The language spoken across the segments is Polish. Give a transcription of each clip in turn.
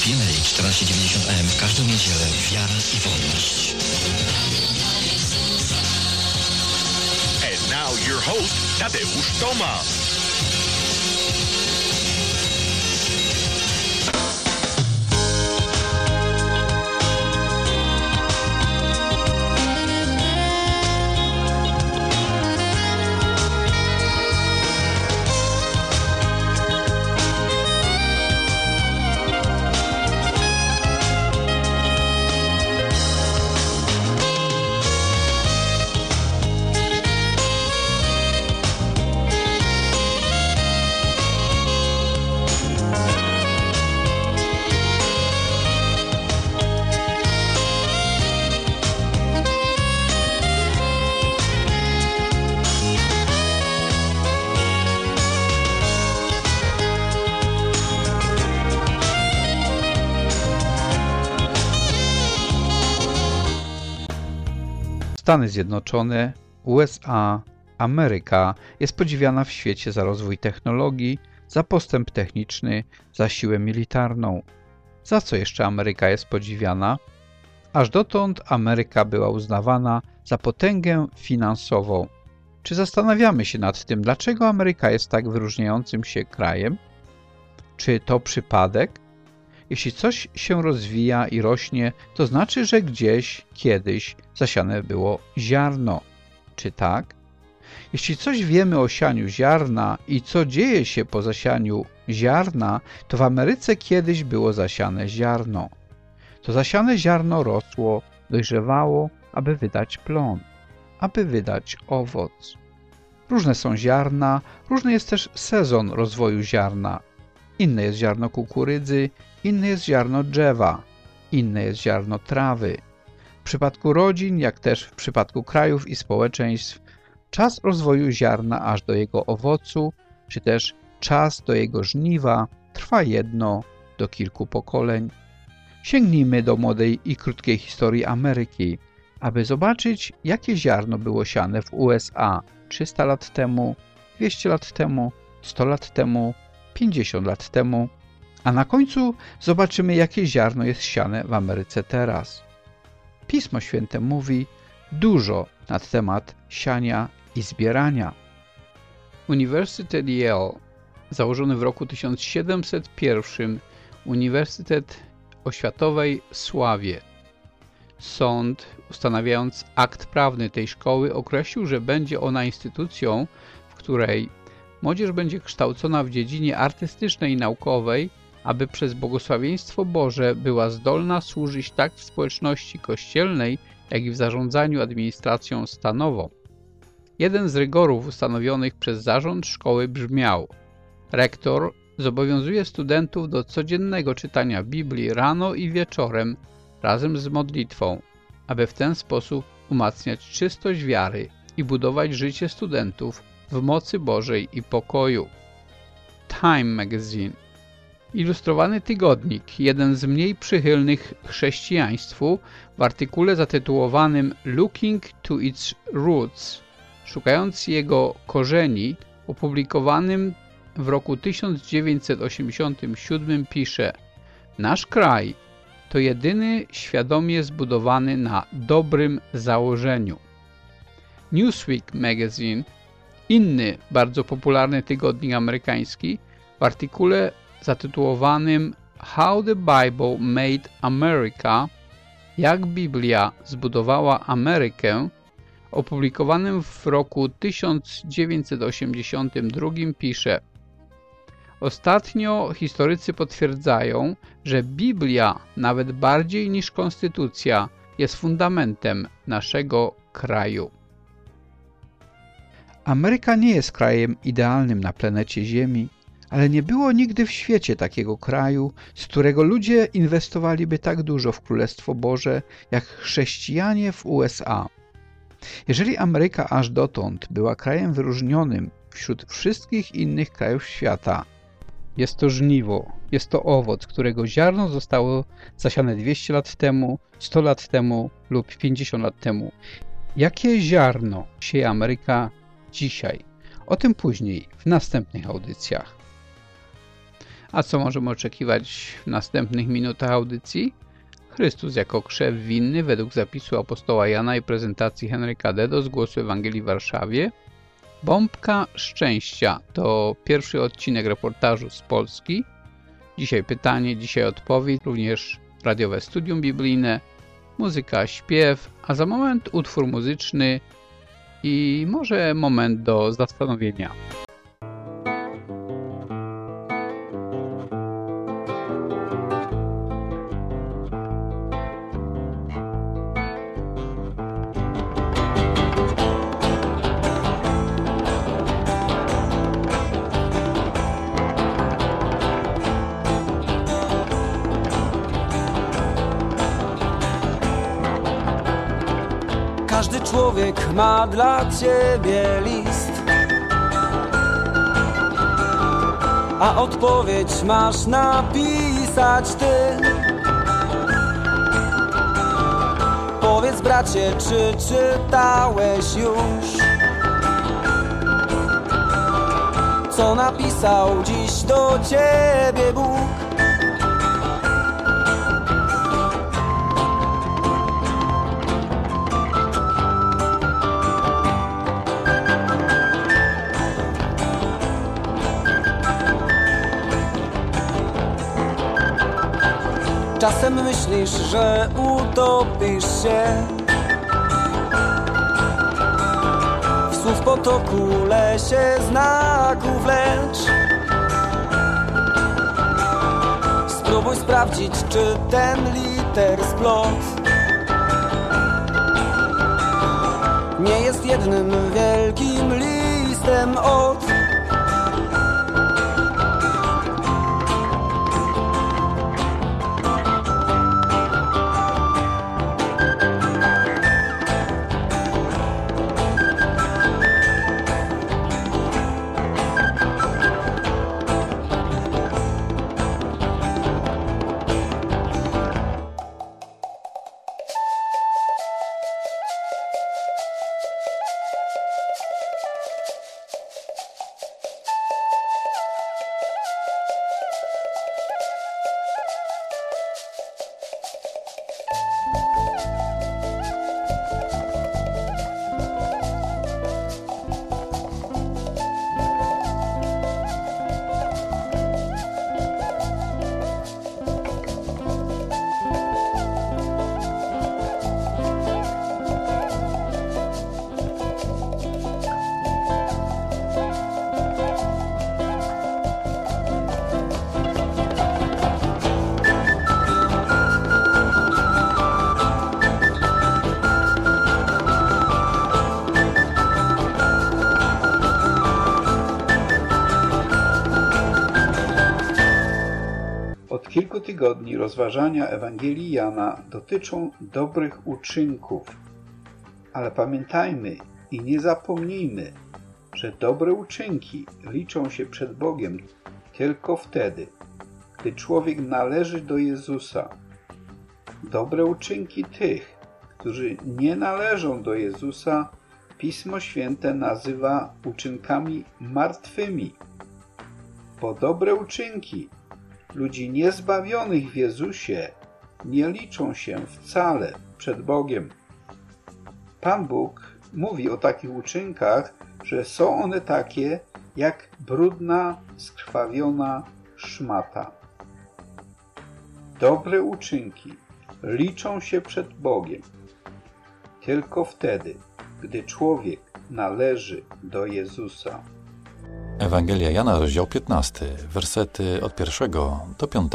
PMA 1490 AM w każdą niedzielę. Wiara i wolność. And now your host, Tadeusz Tomasz. Stany Zjednoczone, USA, Ameryka jest podziwiana w świecie za rozwój technologii, za postęp techniczny, za siłę militarną. Za co jeszcze Ameryka jest podziwiana? Aż dotąd Ameryka była uznawana za potęgę finansową. Czy zastanawiamy się nad tym, dlaczego Ameryka jest tak wyróżniającym się krajem? Czy to przypadek? Jeśli coś się rozwija i rośnie, to znaczy, że gdzieś, kiedyś zasiane było ziarno. Czy tak? Jeśli coś wiemy o sianiu ziarna i co dzieje się po zasianiu ziarna, to w Ameryce kiedyś było zasiane ziarno. To zasiane ziarno rosło, dojrzewało, aby wydać plon, aby wydać owoc. Różne są ziarna, różny jest też sezon rozwoju ziarna. Inne jest ziarno kukurydzy, inne jest ziarno drzewa, inne jest ziarno trawy. W przypadku rodzin, jak też w przypadku krajów i społeczeństw, czas rozwoju ziarna aż do jego owocu, czy też czas do jego żniwa trwa jedno do kilku pokoleń. Sięgnijmy do młodej i krótkiej historii Ameryki, aby zobaczyć, jakie ziarno było siane w USA 300 lat temu, 200 lat temu, 100 lat temu, 50 lat temu, a na końcu zobaczymy, jakie ziarno jest siane w Ameryce teraz. Pismo Święte mówi dużo na temat siania i zbierania. Uniwersytet Yale, założony w roku 1701, uniwersytet o światowej sławie. Sąd, ustanawiając akt prawny tej szkoły, określił, że będzie ona instytucją, w której młodzież będzie kształcona w dziedzinie artystycznej i naukowej, aby przez błogosławieństwo Boże była zdolna służyć tak w społeczności kościelnej, jak i w zarządzaniu administracją stanową. Jeden z rygorów ustanowionych przez zarząd szkoły brzmiał: rektor zobowiązuje studentów do codziennego czytania Biblii rano i wieczorem razem z modlitwą, aby w ten sposób umacniać czystość wiary i budować życie studentów w mocy Bożej i pokoju. Time Magazine, ilustrowany tygodnik, jeden z mniej przychylnych chrześcijaństwu, w artykule zatytułowanym Looking to its Roots, szukając jego korzeni, opublikowanym w roku 1987, pisze: nasz kraj to jedyny świadomie zbudowany na dobrym założeniu. Newsweek Magazine, inny bardzo popularny tygodnik amerykański, w artykule zatytułowanym How the Bible Made America, jak Biblia zbudowała Amerykę, opublikowanym w roku 1982, pisze: ostatnio historycy potwierdzają, że Biblia, nawet bardziej niż konstytucja, jest fundamentem naszego kraju. Ameryka nie jest krajem idealnym na planecie Ziemi, ale nie było nigdy w świecie takiego kraju, z którego ludzie inwestowaliby tak dużo w Królestwo Boże, jak chrześcijanie w USA. Jeżeli Ameryka aż dotąd była krajem wyróżnionym wśród wszystkich innych krajów świata, jest to żniwo, jest to owoc, którego ziarno zostało zasiane 200 lat temu, 100 lat temu lub 50 lat temu. Jakie ziarno sieje Ameryka dzisiaj? O tym później, w następnych audycjach. A co możemy oczekiwać w następnych minutach audycji? Chrystus jako krzew winny według zapisu apostoła Jana i prezentacji Henryka Dedo z Głosu Ewangelii w Warszawie. Bombka szczęścia to pierwszy odcinek reportażu z Polski. Dzisiaj pytanie, dzisiaj odpowiedź, również radiowe studium biblijne, muzyka, śpiew, a za moment utwór muzyczny i może moment do zastanowienia. Każdy człowiek ma dla ciebie list, a odpowiedź masz napisać ty. Powiedz, bracie, czy czytałeś już, co napisał dziś do ciebie Bóg? Czasem myślisz, że utopisz się w słów potoku, lesie znaków, lecz spróbuj sprawdzić, czy ten liter splot nie jest jednym wielkim listem od. Od kilku tygodni rozważania Ewangelii Jana dotyczą dobrych uczynków, ale pamiętajmy i nie zapomnijmy, że dobre uczynki liczą się przed Bogiem tylko wtedy, gdy człowiek należy do Jezusa. Dobre uczynki tych, którzy nie należą do Jezusa, Pismo Święte nazywa uczynkami martwymi, bo dobre uczynki ludzi niezbawionych w Jezusie nie liczą się wcale przed Bogiem. Pan Bóg mówi o takich uczynkach, że są one takie jak brudna, skrwawiona szmata. Dobre uczynki liczą się przed Bogiem tylko wtedy, gdy człowiek należy do Jezusa. Ewangelia Jana, rozdział 15, wersety od 1 do 5.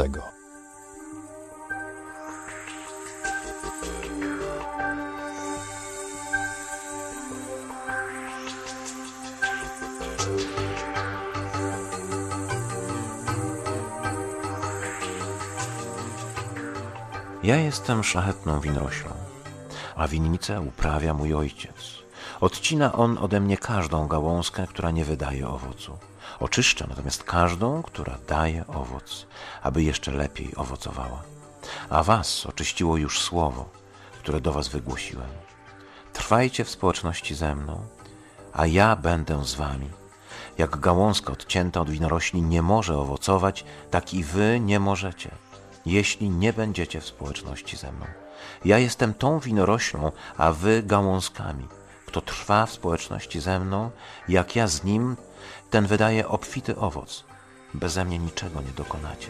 Ja jestem szlachetną winoroślą, a winnicę uprawia mój ojciec. Odcina on ode mnie każdą gałązkę, która nie wydaje owocu. Oczyszcza natomiast każdą, która daje owoc, aby jeszcze lepiej owocowała. A was oczyściło już słowo, które do was wygłosiłem. Trwajcie w społeczności ze mną, a ja będę z wami. Jak gałązka odcięta od winorośli nie może owocować, tak i wy nie możecie, jeśli nie będziecie w społeczności ze mną. Ja jestem tą winoroślą, a wy gałązkami. Kto trwa w społeczności ze mną, jak ja z nim, ten wydaje obfity owoc. Beze mnie niczego nie dokonacie.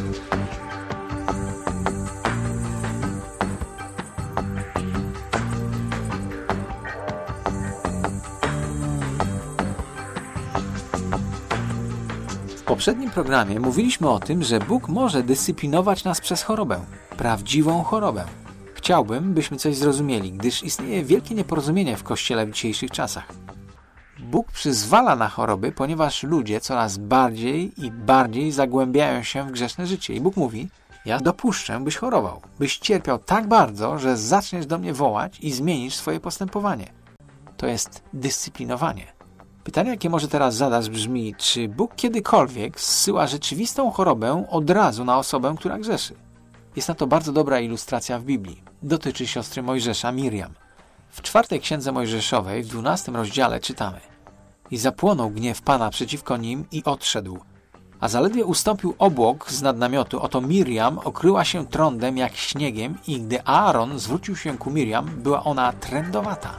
W poprzednim programie mówiliśmy o tym, że Bóg może dyscyplinować nas przez chorobę, prawdziwą chorobę. Chciałbym, byśmy coś zrozumieli, gdyż istnieje wielkie nieporozumienie w Kościele w dzisiejszych czasach. Bóg przyzwala na choroby, ponieważ ludzie coraz bardziej i bardziej zagłębiają się w grzeszne życie. I Bóg mówi, ja dopuszczę, byś chorował, byś cierpiał tak bardzo, że zaczniesz do mnie wołać i zmienisz swoje postępowanie. To jest dyscyplinowanie. Pytanie, jakie może teraz zadać, brzmi, czy Bóg kiedykolwiek zsyła rzeczywistą chorobę od razu na osobę, która grzeszy? Jest na to bardzo dobra ilustracja w Biblii. Dotyczy siostry Mojżesza, Miriam. W 4 księdze Mojżeszowej, w 12 rozdziale czytamy: I zapłonął gniew Pana przeciwko nim i odszedł. A zaledwie ustąpił obłok z nad namiotu, oto Miriam okryła się trądem jak śniegiem i gdy Aaron zwrócił się ku Miriam, była ona trędowata.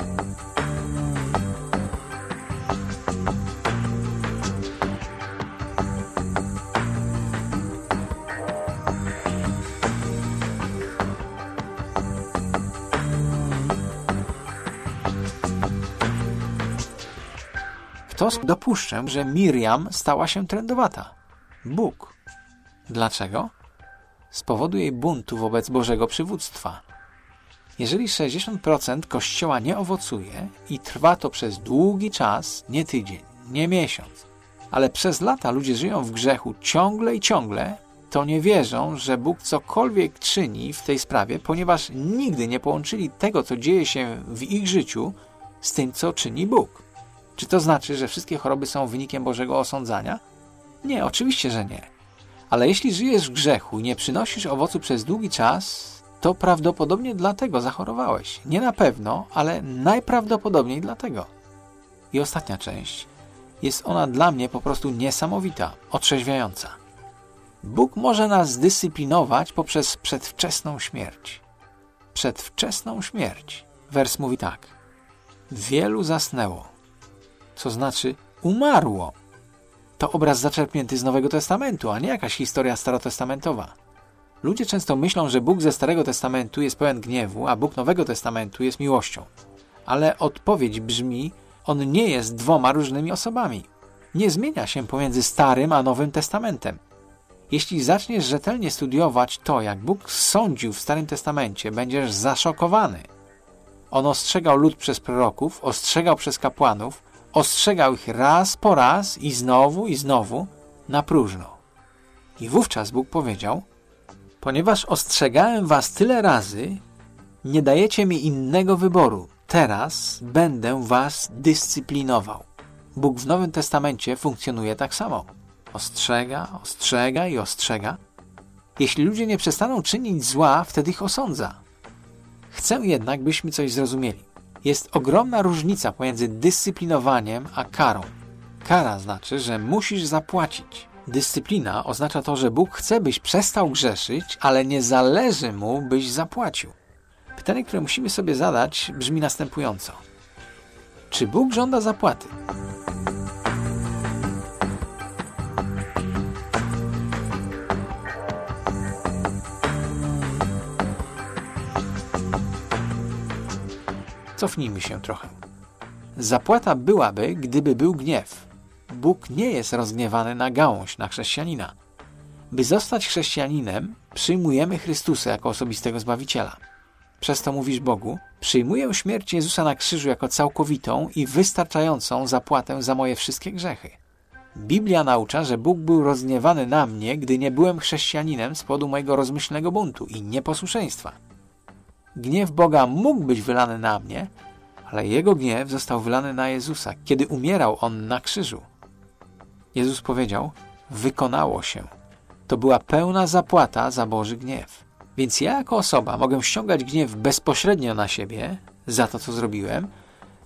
Kto dopuszczę, że Miriam stała się trędowata? Bóg. Dlaczego? Z powodu jej buntu wobec Bożego przywództwa. Jeżeli 60% Kościoła nie owocuje i trwa to przez długi czas, nie tydzień, nie miesiąc, ale przez lata ludzie żyją w grzechu ciągle i ciągle, to nie wierzą, że Bóg cokolwiek czyni w tej sprawie, ponieważ nigdy nie połączyli tego, co dzieje się w ich życiu, z tym, co czyni Bóg. Czy to znaczy, że wszystkie choroby są wynikiem Bożego osądzania? Nie, oczywiście, że nie. Ale jeśli żyjesz w grzechu i nie przynosisz owocu przez długi czas, to prawdopodobnie dlatego zachorowałeś. Nie na pewno, ale najprawdopodobniej dlatego. I ostatnia część. Jest ona dla mnie po prostu niesamowita, otrzeźwiająca. Bóg może nas zdyscyplinować poprzez przedwczesną śmierć. Przedwczesną śmierć. Wers mówi tak. Wielu zasnęło. Co znaczy umarło. To obraz zaczerpnięty z Nowego Testamentu, a nie jakaś historia starotestamentowa. Ludzie często myślą, że Bóg ze Starego Testamentu jest pełen gniewu, a Bóg Nowego Testamentu jest miłością. Ale odpowiedź brzmi, on nie jest dwoma różnymi osobami. Nie zmienia się pomiędzy Starym a Nowym Testamentem. Jeśli zaczniesz rzetelnie studiować to, jak Bóg sądził w Starym Testamencie, będziesz zaszokowany. On ostrzegał lud przez proroków, ostrzegał przez kapłanów, ostrzegał ich raz po raz i znowu na próżno. I wówczas Bóg powiedział, ponieważ ostrzegałem was tyle razy, nie dajecie mi innego wyboru. Teraz będę was dyscyplinował. Bóg w Nowym Testamencie funkcjonuje tak samo. Ostrzega i ostrzega. Jeśli ludzie nie przestaną czynić zła, wtedy ich osądza. Chcę jednak, byśmy coś zrozumieli. Jest ogromna różnica pomiędzy dyscyplinowaniem a karą. Kara znaczy, że musisz zapłacić. Dyscyplina oznacza to, że Bóg chce, byś przestał grzeszyć, ale nie zależy mu, byś zapłacił. Pytanie, które musimy sobie zadać, brzmi następująco. Czy Bóg żąda zapłaty? Cofnijmy się trochę. Zapłata byłaby, gdyby był gniew. Bóg nie jest rozgniewany na gałąź, na chrześcijanina. By zostać chrześcijaninem, przyjmujemy Chrystusa jako osobistego Zbawiciela. Przez to mówisz Bogu, przyjmuję śmierć Jezusa na krzyżu jako całkowitą i wystarczającą zapłatę za moje wszystkie grzechy. Biblia naucza, że Bóg był rozgniewany na mnie, gdy nie byłem chrześcijaninem z powodu mojego rozmyślnego buntu i nieposłuszeństwa. Gniew Boga mógł być wylany na mnie, ale Jego gniew został wylany na Jezusa, kiedy umierał On na krzyżu. Jezus powiedział, wykonało się. To była pełna zapłata za Boży gniew. Więc ja jako osoba mogę ściągać gniew bezpośrednio na siebie za to, co zrobiłem,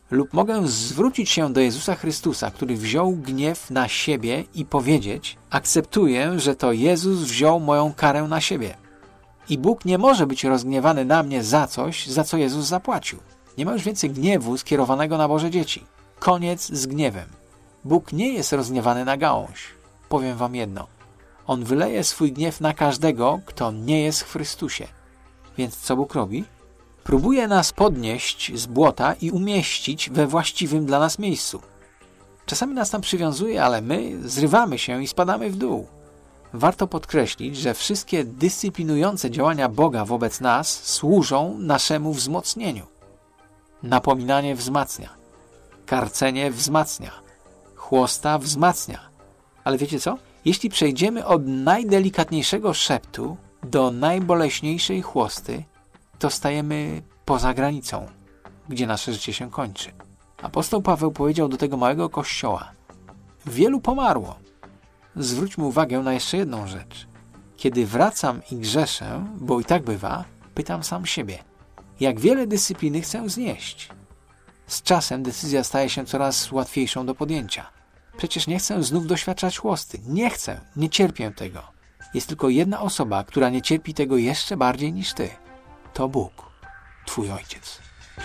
Lub mogę zwrócić się do Jezusa Chrystusa, który wziął gniew na siebie i powiedzieć: akceptuję, że to Jezus wziął moją karę na siebie. I Bóg nie może być rozgniewany na mnie za coś, za co Jezus zapłacił. Nie ma już więcej gniewu skierowanego na Boże dzieci. Koniec z gniewem. Bóg nie jest rozgniewany na gałąź. Powiem wam jedno. On wyleje swój gniew na każdego, kto nie jest w Chrystusie. Więc co Bóg robi? Próbuje nas podnieść z błota i umieścić we właściwym dla nas miejscu. Czasami nas tam przywiązuje, ale my zrywamy się i spadamy w dół. Warto podkreślić, że wszystkie dyscyplinujące działania Boga wobec nas służą naszemu wzmocnieniu. Napominanie wzmacnia. Karcenie wzmacnia. Chłosta wzmacnia. Ale wiecie co? Jeśli przejdziemy od najdelikatniejszego szeptu do najboleśniejszej chłosty, to stajemy poza granicą, gdzie nasze życie się kończy. Apostoł Paweł powiedział do tego małego kościoła: wielu pomarło. Zwróćmy uwagę na jeszcze jedną rzecz. Kiedy wracam i grzeszę, bo i tak bywa, pytam sam siebie, jak wiele dyscypliny chcę znieść. Z czasem decyzja staje się coraz łatwiejszą do podjęcia. Przecież nie chcę znów doświadczać chłosty. Nie chcę, nie cierpię tego. Jest tylko jedna osoba, która nie cierpi tego jeszcze bardziej niż ty. To Bóg, twój Ojciec.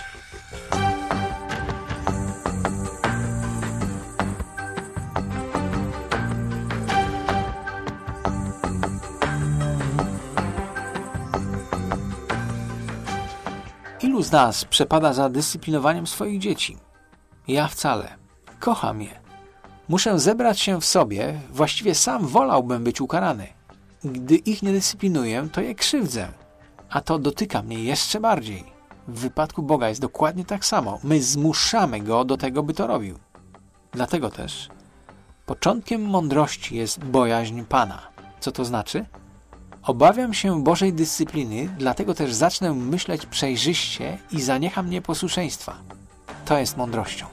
Ilu z nas przepada za dyscyplinowaniem swoich dzieci? Ja wcale. Kocham je. Muszę zebrać się w sobie, właściwie sam wolałbym być ukarany. Gdy ich nie dyscyplinuję, to je krzywdzę. A to dotyka mnie jeszcze bardziej. W wypadku Boga jest dokładnie tak samo. My zmuszamy Go do tego, by to robił. Dlatego też początkiem mądrości jest bojaźń Pana. Co to znaczy? Obawiam się Bożej dyscypliny, dlatego też zacznę myśleć przejrzyście i zaniecham nieposłuszeństwa. To jest mądrością.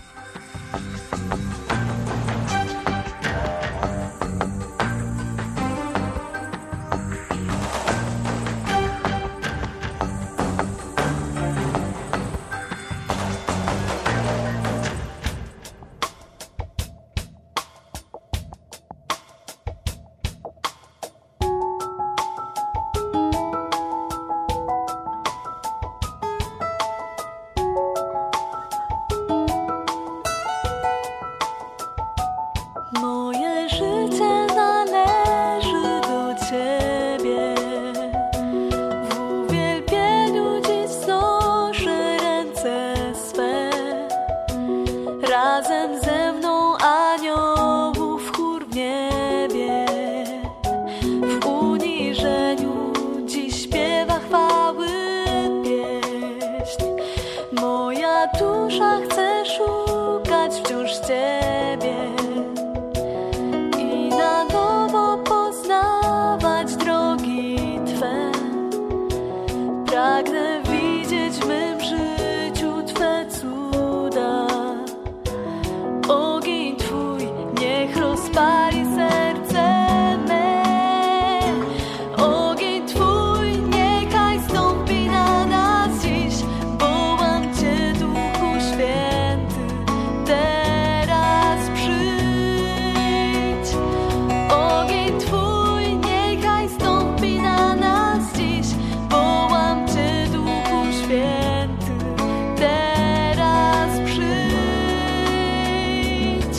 Moje życie należy do Ciebie. W uwielbieniu dziś znoszę ręce swe. Razem ze mną aniołów chór w niebie. W uniżeniu dziś śpiewa chwały pieśń. Moja dusza chce szukać wciąż Ciebie. Pragnę widzieć w mym życiu Twe cuda. Ogień Twój niech rozpali serce me. Ogień Twój niechaj stąpi na nas dziś. Wołam Cię, Duchu Święty, teraz przyjdź. Ogień Twój niechaj stąpi na nas dziś. Wołam Cię, Duchu Święty, teraz przyjdź.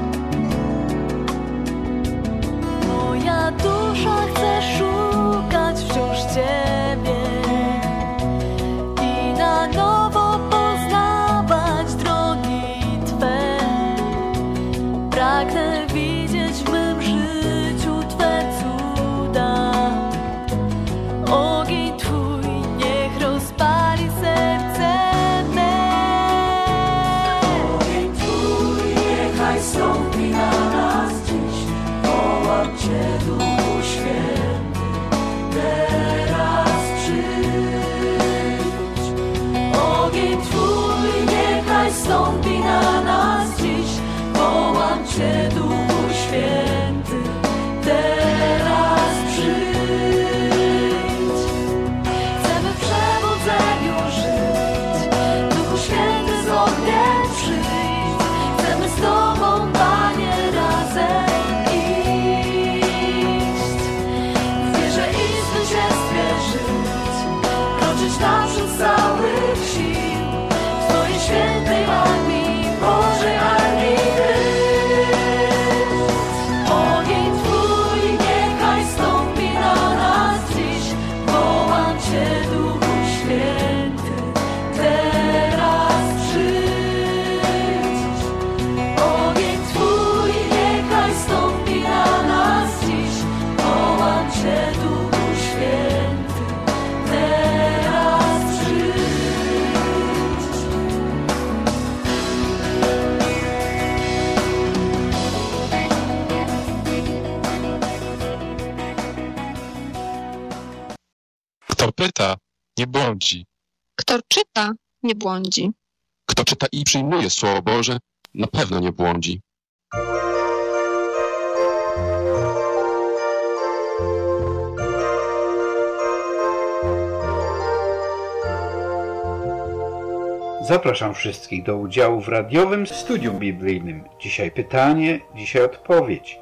Moja dusza chce szukać wciąż Ciebie i na nowo poznawać drogi Twe. Pragnę widzieć w mym życiu Twe cuda. Ogień Twój niech rozpali serce me. Ogień Twój niechaj stąpi na nas dziś. Wołam Cię, Duchu Święty, teraz przyjdź. Ogień Twój niechaj stąpi na nas dziś. Wołam Cię, Duchu Święty, teraz przyjdź. Chcemy w przebudzeniu żyć. Duchu Święty z ogniem naprzód całych sił. W Twojej świętej armii, Bożej armii ogień Twój niechaj stąpi na nas dziś. Wołam Cię, Duchu Święty, teraz przyjdź. Ogień Twój niechaj stąpi na nas dziś. Wołam Cię, Duchu Święty, teraz przyjdź. Kto pyta, nie błądzi. Kto czyta, nie błądzi. Kto czyta i przyjmuje Słowo Boże, na pewno nie błądzi. Zapraszam wszystkich do udziału w radiowym studium biblijnym. Dzisiaj pytanie, dzisiaj odpowiedź.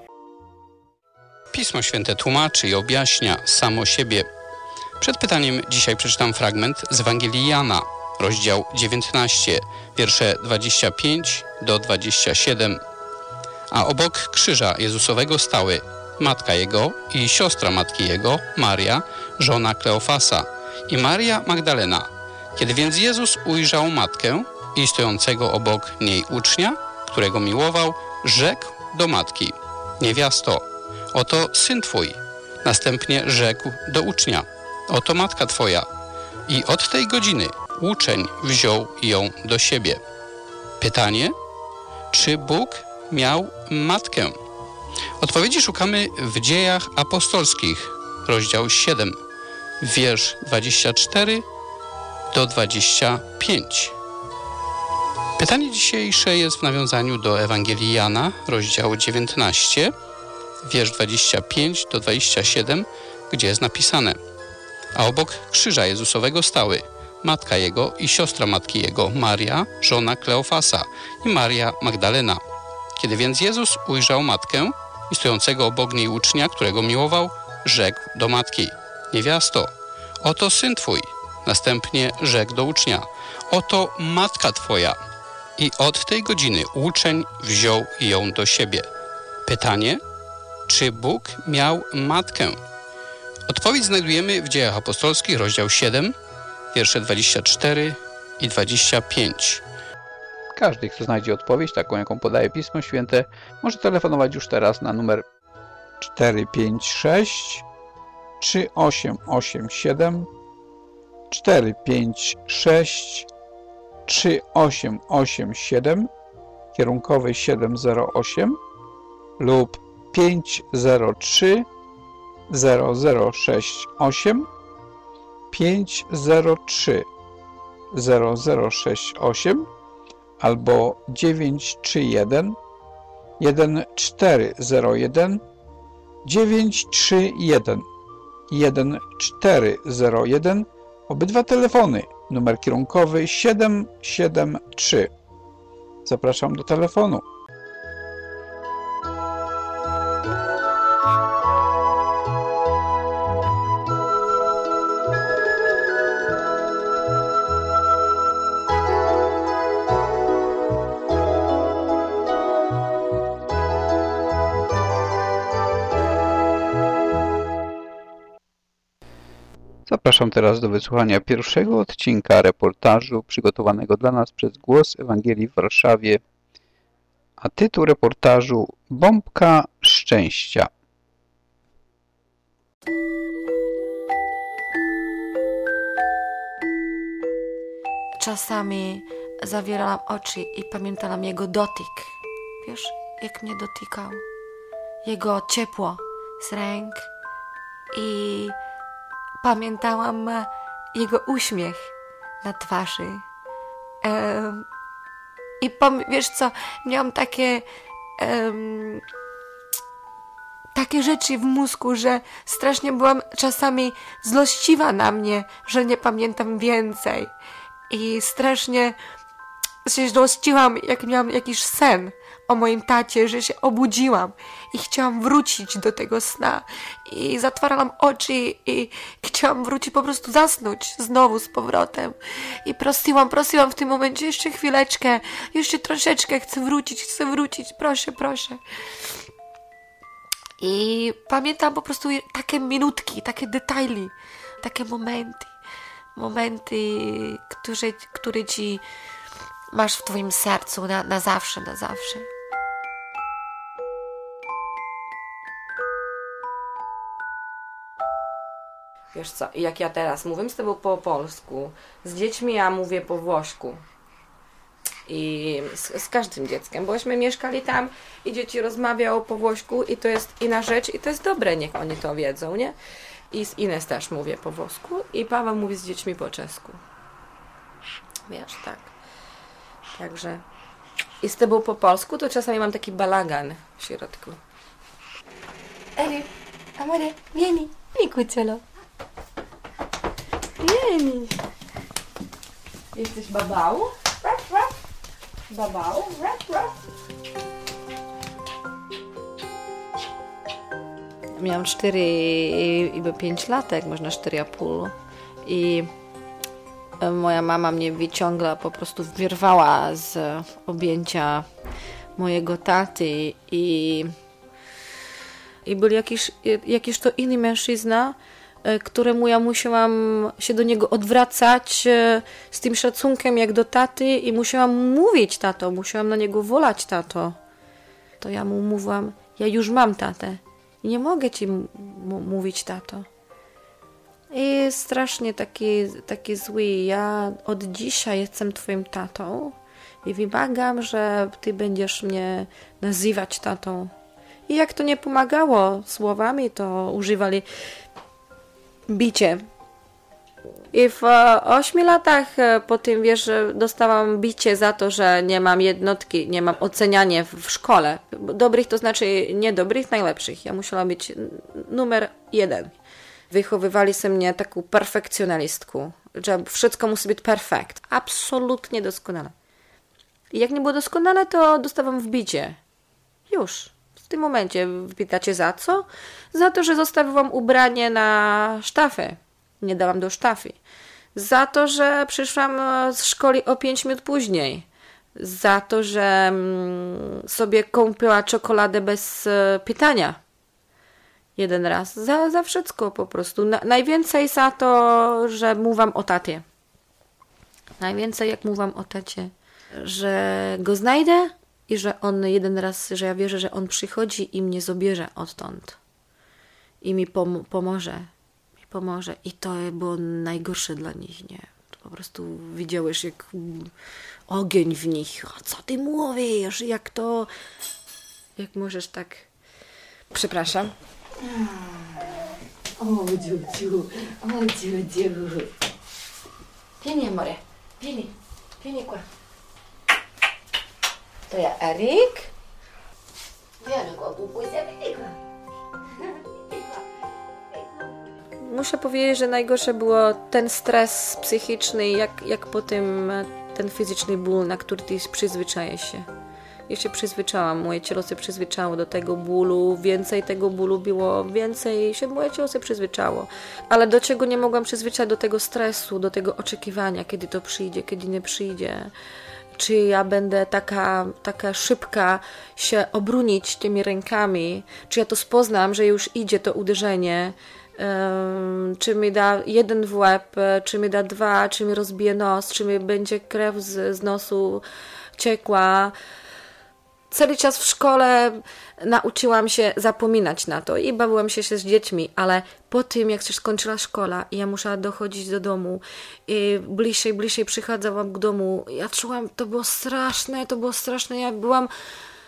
Pismo Święte tłumaczy i objaśnia samo siebie. Przed pytaniem dzisiaj przeczytam fragment z Ewangelii Jana, rozdział 19, wiersze 25 do 27. A obok krzyża Jezusowego stały matka Jego i siostra matki Jego, Maria, żona Kleofasa, i Maria Magdalena. Kiedy więc Jezus ujrzał matkę i stojącego obok niej ucznia, którego miłował, rzekł do matki: niewiasto, oto syn Twój. Następnie rzekł do ucznia: oto matka Twoja. I od tej godziny uczeń wziął ją do siebie. Pytanie: czy Bóg miał matkę? Odpowiedzi szukamy w Dziejach Apostolskich, rozdział 7, wiersz 24 do 25. Pytanie dzisiejsze jest w nawiązaniu do Ewangelii Jana, rozdział 19, wiersz 25 do 27, gdzie jest napisane: a obok krzyża Jezusowego stały matka Jego i siostra matki Jego, Maria, żona Kleofasa, i Maria Magdalena. Kiedy więc Jezus ujrzał matkę i stojącego obok niej ucznia, którego miłował, rzekł do matki: niewiasto, oto syn Twój. Następnie rzekł do ucznia: oto matka Twoja. I od tej godziny uczeń wziął ją do siebie. Pytanie: czy Bóg miał matkę? Odpowiedź znajdujemy w Dziejach Apostolskich, rozdział 7, wiersze 24 i 25. Każdy, kto znajdzie odpowiedź, taką jaką podaje Pismo Święte, może telefonować już teraz na numer 456 3887 456 3887, kierunkowy 708 lub 503 0068 503 0068 albo 931 1401 931 1401. Obydwa telefony, numer kierunkowy 773. Zapraszam do telefonu. Zapraszam teraz do wysłuchania pierwszego odcinka reportażu przygotowanego dla nas przez Głos Ewangelii w Warszawie, a tytuł reportażu: Bombka szczęścia. Czasami zawierałam oczy i pamiętałam jego dotyk. Wiesz, jak mnie dotykał. Jego ciepło z ręk i pamiętałam jego uśmiech na twarzy. I wiesz co, miałam takie rzeczy w mózgu, że strasznie byłam czasami złościwa na mnie, że nie pamiętam więcej. I strasznie się rozciłam, jak miałam jakiś sen o moim tacie, że się obudziłam i chciałam wrócić do tego sna i zatwarałam oczy i chciałam wrócić, po prostu zasnąć znowu z powrotem i prosiłam w tym momencie jeszcze chwileczkę, jeszcze troszeczkę, chcę wrócić, proszę. I pamiętam po prostu takie minutki, takie detali, takie momenty, które ci masz w twoim sercu na zawsze. Wiesz co, jak ja teraz mówię z tobą po polsku, z dziećmi ja mówię po włosku. I z każdym dzieckiem, bośmy mieszkali tam i dzieci rozmawiały po włosku i to jest inna rzecz i to jest dobre, niech oni to wiedzą, nie? I z Ines też mówię po włosku i Paweł mówi z dziećmi po czesku. Wiesz, tak. Także i z tobą po polsku to czasami mam taki balagan w środku. Eri, amore, vieni, cucciolo. Vieni. Jesteś babał? Babał? Miałam 4,5 latek, można 4,5 i moja mama mnie wyciągła, po prostu wyrwała z objęcia mojego taty i był jakiś to inny mężczyzna, któremu ja musiałam się do niego odwracać z tym szacunkiem jak do taty i musiałam mówić tato, musiałam na niego wolać tato. To ja mu mówiłam, ja już mam tatę i nie mogę ci mówić tato. I strasznie taki zły. Ja od dzisiaj jestem twoim tatą i wymagam, że ty będziesz mnie nazywać tatą. I jak to nie pomagało słowami, to używali bicie. I w 8 latach po tym, wiesz, dostałam bicie za to, że nie mam jednotki, nie mam oceniania w szkole. Dobrych to znaczy nie dobrych, najlepszych. Ja musiałam być numer 1. Wychowywali się mnie taką perfekcjonalistką, że wszystko musi być perfekt. Absolutnie doskonale. I jak nie było doskonale, to dostawałam w bicie. Już. W tym momencie pytacie za co? Za to, że zostawiłam ubranie na sztafę. Nie dałam do sztafy. Za to, że przyszłam z szkoły o 5 minut później. Za to, że sobie kupiła czekoladę bez pytania. Jeden raz. Za wszystko po prostu. Najwięcej za to, że mówiłam o tacie. Najwięcej jak mówiłam o tacie. Że go znajdę i że on jeden raz, że ja wierzę, że on przychodzi i mnie zabierze odtąd. I mi pomoże. I to było najgorsze dla nich, nie? Po prostu widziałeś jak ogień w nich. O, co ty mówisz? Jak to... Jak możesz tak... Przepraszam. O, dziu. Vieni, amore. Vieni qua. To ja Erik. Vieni qua, pupusia, vieni qua. Muszę powiedzieć, że najgorsze było ten stres psychiczny, jak potem ten fizyczny ból, na który ty przyzwyczajesz się. Ja się przyzwyczaiłam, moje ciało się przyzwyczaiło do tego bólu, więcej tego bólu było, więcej się moje ciało się przyzwyczaiło. Ale do czego nie mogłam przyzwyczaić? Do tego stresu, do tego oczekiwania, kiedy to przyjdzie, kiedy nie przyjdzie. Czy ja będę taka szybka się obronić tymi rękami, czy ja to spoznam, że już idzie to uderzenie, czy mi da 1 w łeb, czy mi da 2, czy mi rozbije nos, czy mi będzie krew z nosu ciekła. Cały czas w szkole nauczyłam się zapominać na to i bawiłam się z dziećmi, ale po tym, jak się skończyła szkoła i ja musiałam dochodzić do domu i bliżej przychodziłam do domu, ja czułam, to było straszne, ja byłam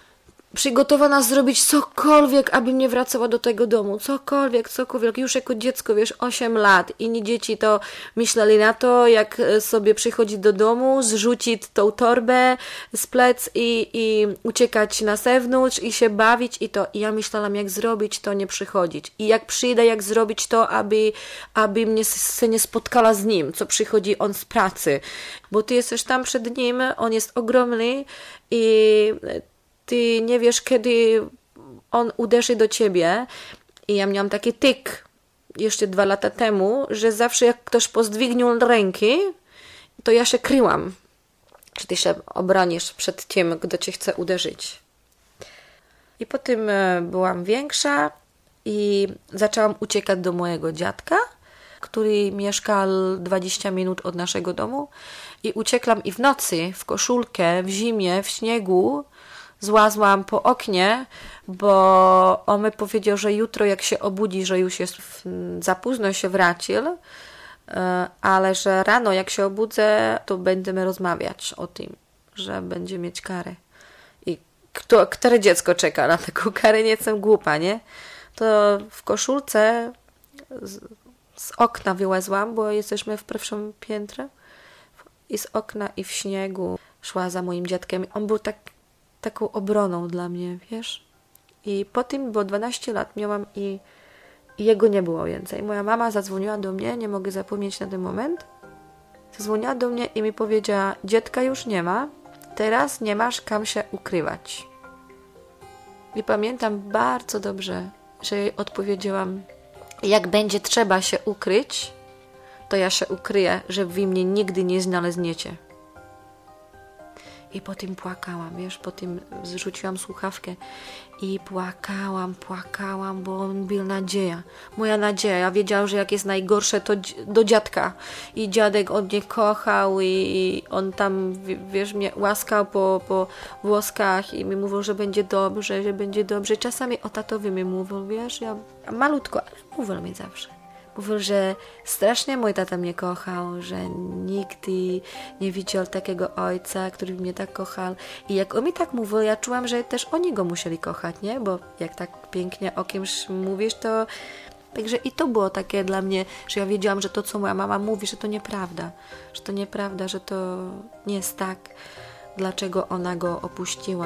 przygotowana zrobić cokolwiek, aby nie wracała do tego domu. Cokolwiek. Już jako dziecko, 8 lat. Inni dzieci to myśleli na to, jak sobie przychodzić do domu, zrzucić tą torbę z plec i uciekać na zewnątrz i się bawić i to. I ja myślałam, jak zrobić to, nie przychodzić. I jak przyjdę, jak zrobić to, aby mnie się nie spotkała z nim, co przychodzi on z pracy. Bo ty jesteś tam przed nim, on jest ogromny i ty nie wiesz, kiedy on uderzy do ciebie. I ja miałam taki tyk jeszcze 2 lata temu, że zawsze jak ktoś pozdwignił ręki, to ja się kryłam. Czy ty się obronisz przed tym, kto cię chce uderzyć. I potem byłam większa i zaczęłam uciekać do mojego dziadka, który mieszkał 20 minut od naszego domu. I uciekłam i w nocy, w koszulkę, w zimie, w śniegu, złazłam po oknie, bo on mi powiedział, że jutro jak się obudzi, że już jest za późno się wrócił, ale że rano jak się obudzę, to będziemy rozmawiać o tym, że będzie mieć karę. I które dziecko czeka na taką karę? Nie jestem głupa, nie? To w koszulce z okna wyłazłam, bo jesteśmy w pierwszym piętrze i z okna i w śniegu szła za moim dziadkiem. On był taką obroną dla mnie, wiesz? I po tym, bo 12 lat miałam i jego nie było więcej. Moja mama zadzwoniła do mnie, nie mogę zapomnieć na ten moment. Zadzwoniła do mnie i mi powiedziała, dziadka już nie ma, teraz nie masz kam się ukrywać. I pamiętam bardzo dobrze, że jej odpowiedziałam, jak będzie trzeba się ukryć, to ja się ukryję, że wy mnie nigdy nie znaleźniecie. I potem płakałam, wiesz, potem zrzuciłam słuchawkę i płakałam, bo on był nadzieja. Moja nadzieja. Ja wiedziałam, że jak jest najgorsze, to do dziadka. I dziadek on mnie kochał i on tam, wiesz, mnie łaskał po włoskach i mi mówił, że będzie dobrze. Czasami o tatowi mi mówił, wiesz, ja malutko, ale mówił mi zawsze. Mówił, że strasznie mój tata mnie kochał, że nigdy nie widział takiego ojca, który mnie tak kochał. I jak on mi tak mówił, ja czułam, że też oni go musieli kochać, nie? Bo jak tak pięknie o kimś mówisz, to... Także i to było takie dla mnie, że ja wiedziałam, że to, co moja mama mówi, że to nieprawda. Że to nie jest tak, dlaczego ona go opuściła.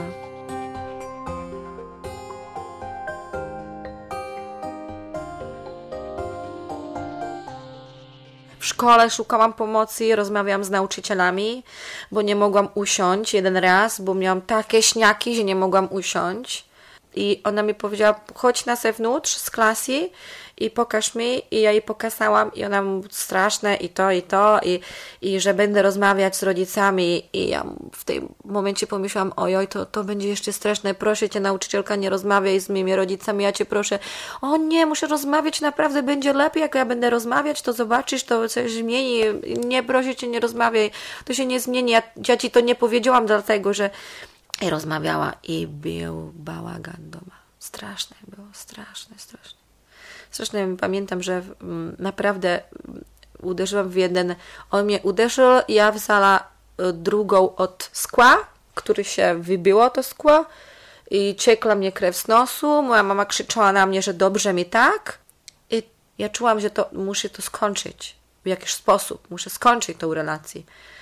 W szkole szukałam pomocy, rozmawiałam z nauczycielami, bo nie mogłam usiąść jeden raz, bo miałam takie śniaki, że nie mogłam usiąść. I ona mi powiedziała, chodź na zewnątrz z klasy i pokaż mi. I ja jej pokazałam i ona mówi, straszne i że będę rozmawiać z rodzicami. I ja w tym momencie pomyślałam, ojoj, to będzie jeszcze straszne. Proszę cię, nauczycielka, nie rozmawiaj z moimi rodzicami, ja cię proszę. O nie, muszę rozmawiać, naprawdę będzie lepiej, jak ja będę rozmawiać, to zobaczysz, to coś zmieni. Nie, proszę cię, nie rozmawiaj, to się nie zmieni. Ja ci to nie powiedziałam dlatego, że... I rozmawiała i był bałagan doma. Straszne było, straszne. Strasznie pamiętam, że naprawdę uderzyłam w jeden. On mnie uderzył, ja wzięła drugą od skła, który się wybiło to skło i ciekła mnie krew z nosu. Moja mama krzyczała na mnie, że dobrze mi tak. I ja czułam, że muszę to skończyć w jakiś sposób. Muszę skończyć tą relację.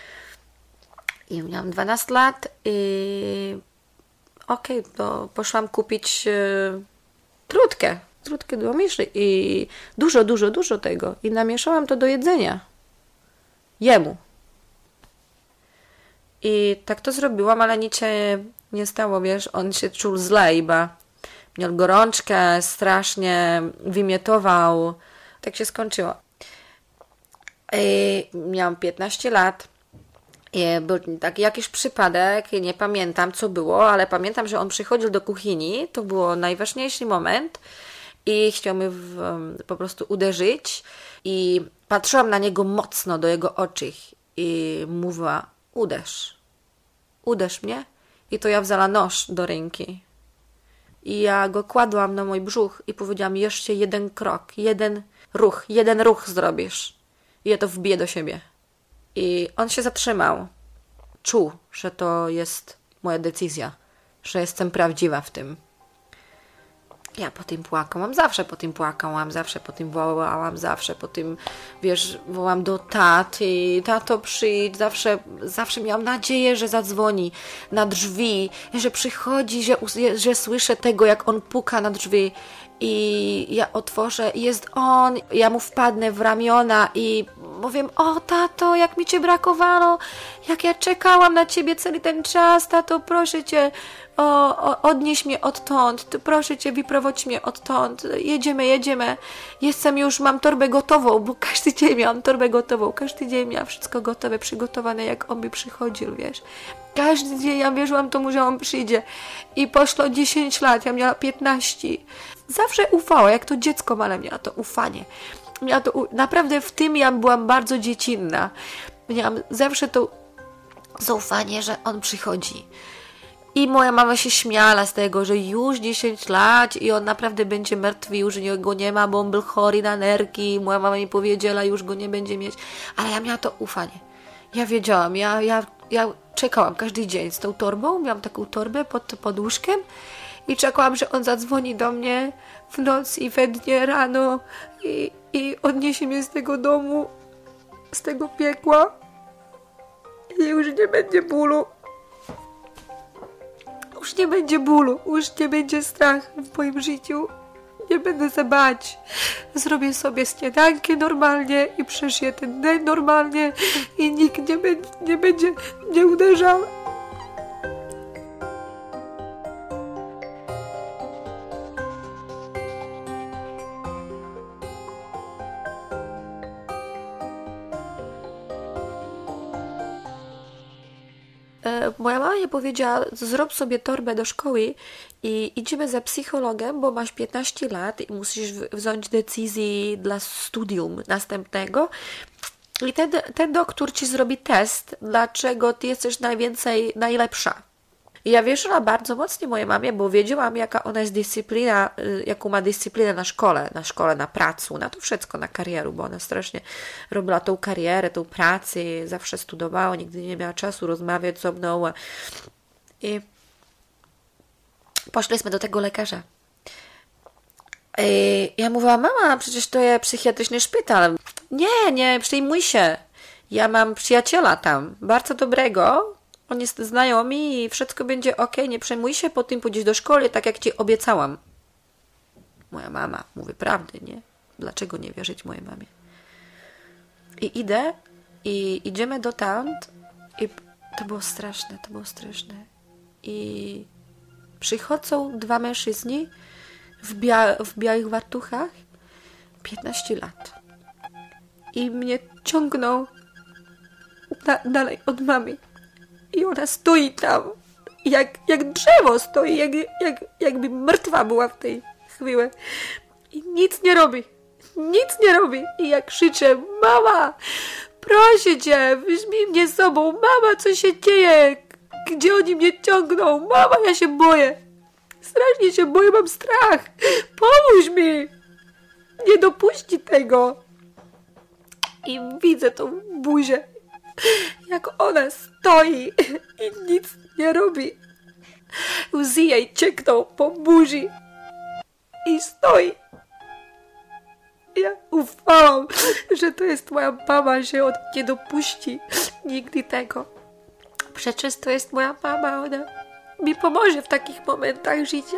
I miałam 12 lat i to poszłam kupić trutkę do myszy i dużo tego i namieszałam to do jedzenia jemu. I tak to zrobiłam, ale nic się nie stało, wiesz, on się czuł źle, bo miał gorączkę, strasznie wymiotował. Tak się skończyło. I miałam 15 lat. Był taki jakiś przypadek, nie pamiętam co było, ale pamiętam, że on przychodził do kuchni, to był najważniejszy moment i chciał mnie po prostu uderzyć i patrzyłam na niego mocno, do jego oczu i mówiła, uderz mnie. I to ja wzięła nóż do ręki i ja go kładłam na mój brzuch i powiedziałam, jeszcze jeden krok, jeden ruch zrobisz i ja to wbiję do siebie. I on się zatrzymał. Czuł, że to jest moja decyzja. że jestem prawdziwa w tym. Ja po tym płakałam, zawsze po tym płakałam, zawsze po tym wołałam, zawsze po tym, wiesz, wołam do taty, tato przyjdź, zawsze miałam nadzieję, że zadzwoni na drzwi, że przychodzi, że słyszę tego, jak on puka na drzwi i ja otworzę i jest on, ja mu wpadnę w ramiona i mówię, o tato, jak mi cię brakowało, jak ja czekałam na ciebie cały ten czas, tato, proszę cię, odnieś mnie odtąd, proszę cię, wyprowadź mnie odtąd, jedziemy, jestem już, mam torbę gotową, bo każdy dzień miałam torbę gotową, każdy dzień miałam wszystko gotowe, przygotowane, jak on by przychodził, wiesz. Każdy dzień ja wierzyłam tomu, że on przyjdzie i poszło 10 lat, ja miałam 15. Zawsze ufała, jak to dziecko male miała to ufanie. Naprawdę w tym ja byłam bardzo dziecinna. Miałam zawsze to zaufanie, że on przychodzi. I moja mama się śmiała z tego, że już 10 lat i on naprawdę będzie martwy, już go nie ma, bo on był chory na nerki. Moja mama mi powiedziała, już go nie będzie mieć. Ale ja miałam to ufanie. Ja wiedziałam, ja czekałam każdy dzień z tą torbą. Miałam taką torbę pod łóżkiem i czekałam, że on zadzwoni do mnie w noc i we dnie rano i odniesie mnie z tego domu, z tego piekła i już nie będzie bólu. Już nie będzie bólu, już nie będzie strach w moim życiu. Nie będę się bać. Zrobię sobie śniadanki normalnie i przeżyję ten dzień normalnie i nikt nie będzie mnie uderzał. Moja mama mi powiedziała, zrób sobie torbę do szkoły i idziemy za psychologiem, bo masz 15 lat i musisz wziąć decyzję dla studium następnego. I ten doktor ci zrobi test, dlaczego ty jesteś najlepsza. I ja wierzyłam bardzo mocno mojej mamie, bo wiedziałam, jaka ona jest dyscyplina, jaką ma dyscyplinę na szkole, na pracy, na to wszystko, na karierę, bo ona strasznie robiła tą karierę, tą pracę, zawsze studiowała, nigdy nie miała czasu rozmawiać ze mną. I poszliśmy do tego lekarza. I ja mówiłam, mama, przecież to jest psychiatryczny szpital. Nie przejmuj się. Ja mam przyjaciela tam, bardzo dobrego. On jest znajomy i wszystko będzie ok, nie przejmuj się, potem pójdziesz do szkoły, tak jak ci obiecałam. Moja mama mówi prawdę, nie? Dlaczego nie wierzyć mojej mamie? I idę i idziemy do tamт i to było straszne. I przychodzą 2 mężczyźni w białych wartuchach, 15 lat. I mnie ciągną dalej od mamy. I ona stoi tam, jak drzewo stoi, jakby martwa była w tej chwili. I nic nie robi. I ja krzyczę, mama, proszę cię, weźmij mnie z sobą, mama, co się dzieje? Gdzie oni mnie ciągną? Mama, ja się boję. Strasznie się boję, mam strach. Pomóż mi. Nie dopuści tego. I widzę tą buzię, jak ona stoi i nic nie robi. Łzy jej ciekną po buzi i stoi. Ja ufałam, że to jest moja mama, że on nie dopuści nigdy tego. Przecież to jest moja mama, ona mi pomoże w takich momentach życia.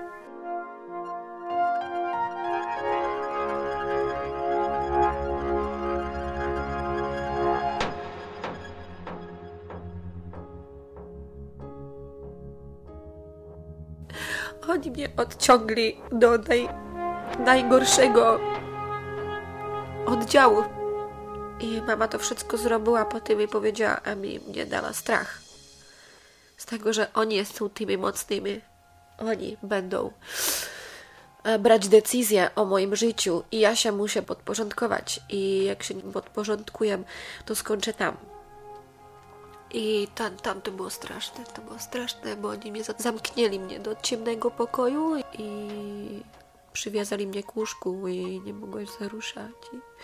Oni mnie odciągli do najgorszego oddziału. I mama to wszystko zrobiła potem i powiedziała, a mi mnie dała strach. Z tego, że oni są tymi mocnymi. Oni będą brać decyzje o moim życiu i ja się muszę podporządkować. I jak się nim podporządkuję, to skończę tam. I tam to było straszne, bo oni zamknęli mnie do ciemnego pokoju i przywiązali mnie k łóżku i nie mogłem się ruszać.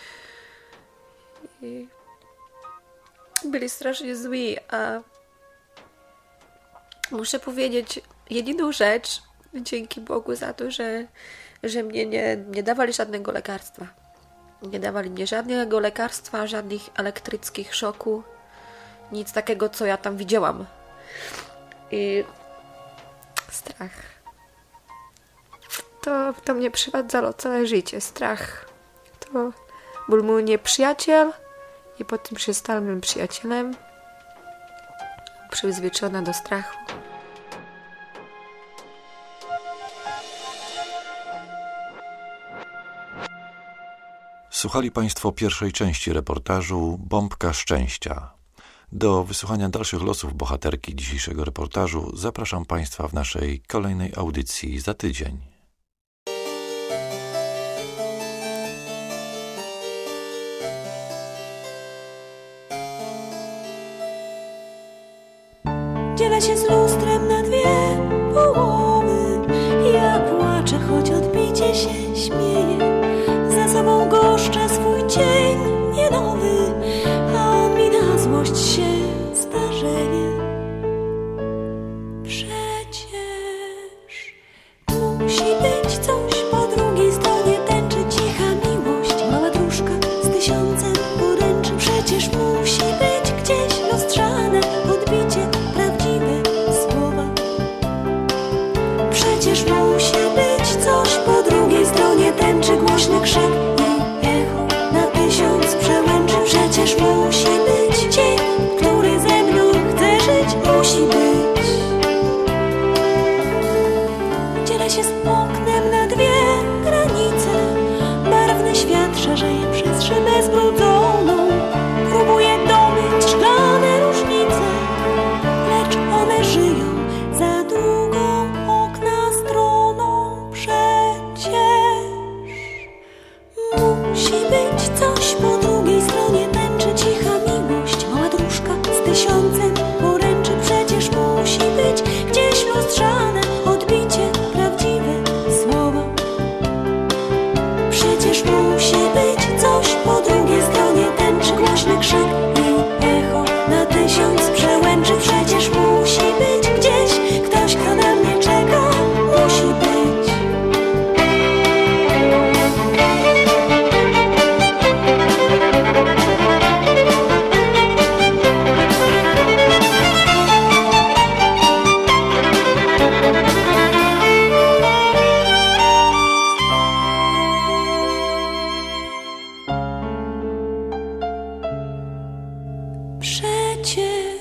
I byli strasznie zły, a muszę powiedzieć, jedyną rzecz, dzięki Bogu za to, że mnie nie dawali żadnego lekarstwa. Nie dawali mnie żadnego lekarstwa, żadnych elektrycznych szoku, nic takiego, co ja tam widziałam. I strach. To mnie przywadzało całe życie. Strach. To był mój nieprzyjaciel i potem się stał moim przyjacielem. Przyzwyczajona do strachu. Słuchali Państwo pierwszej części reportażu Bombka Szczęścia. Do wysłuchania dalszych losów bohaterki dzisiejszego reportażu zapraszam Państwa w naszej kolejnej audycji za tydzień. Dzielę się z lustrem na dwie połowy. Ja płaczę, choć odbicie się śmieje. Za sobą goszczę swój cień nie nowy, a on mi na złość się starzeje. Przecież musi być coś po drugiej stronie tęczy. Cicha miłość, mała dróżka z 1000 poręczy. Przecież musi być gdzieś lustrzane odbicie, prawdziwe słowa. Przecież musi być coś po drugiej stronie tęczy. Głośny krzyk i echo na 1000 przełęczy. Przecież musi być dzień, który ze mną chce żyć. Musi być. Dzielę się z oknem na dwie granice. Barwny świat szarzeje przez szybę zbrudzoną. Próbuję domyć szklane różnice, lecz one żyją za drugą okna stroną. Przecież musi być coś po drugiej stronie tęczy. Cicha miłość, mała dróżka z 1000 poręczy. Przecież musi być gdzieś lustrzane odbicie, prawdziwe słowo. Przecież musi być coś po drugiej stronie tęczy. Głośny krzyk i echo na 1000 przełęczy. Przecież musi być gdzieś ktoś, kto na mnie czeka. Musi być. Przecież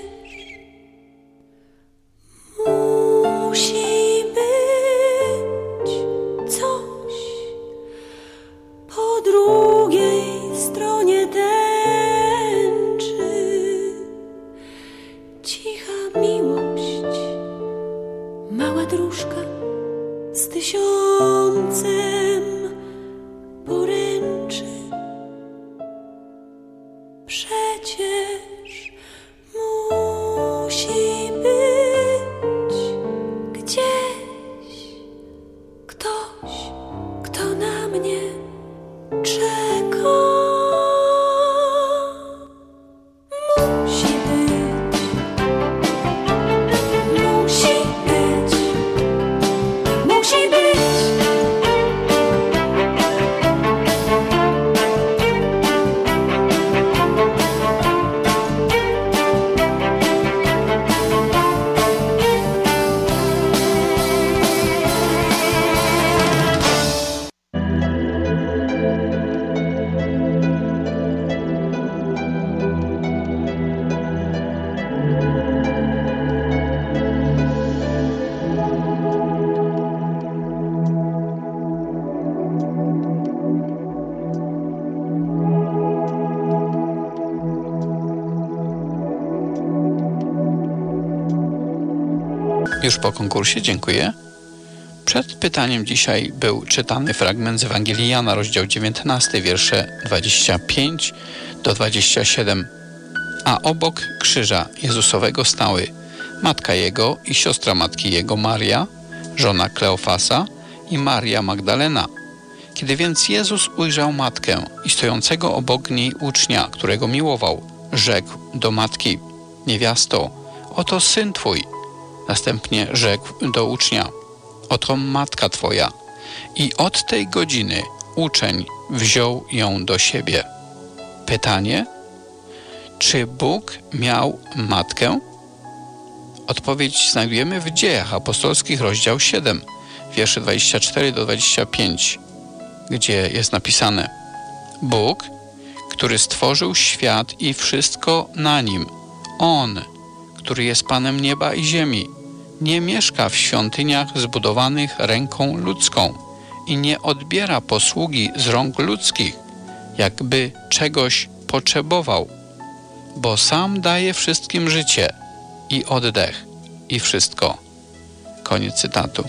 musi być coś po drugiej stronie tęczy. Cicha miłość, mała dróżka z 1000 poręczy. Przecież musi być gdzieś ktoś, kto na mnie czeka. Musi być. Musi być. Musi być. Już po konkursie, dziękuję. Przed pytaniem dzisiaj był czytany fragment z Ewangelii Jana, rozdział 19, wiersze 25 do 27. A obok krzyża Jezusowego stały matka Jego i siostra matki Jego, Maria, żona Kleofasa i Maria Magdalena. Kiedy więc Jezus ujrzał matkę i stojącego obok niej ucznia, którego miłował, rzekł do matki: niewiasto, oto syn twój. Następnie rzekł do ucznia: oto matka twoja. I od tej godziny uczeń wziął ją do siebie. Pytanie: czy Bóg miał matkę? Odpowiedź znajdujemy w Dziejach Apostolskich, rozdział 7, wiersze 24 do 25, gdzie jest napisane: Bóg, który stworzył świat i wszystko na nim, On, który jest Panem nieba i ziemi, nie mieszka w świątyniach zbudowanych ręką ludzką i nie odbiera posługi z rąk ludzkich, jakby czegoś potrzebował, bo sam daje wszystkim życie i oddech i wszystko. Koniec cytatu.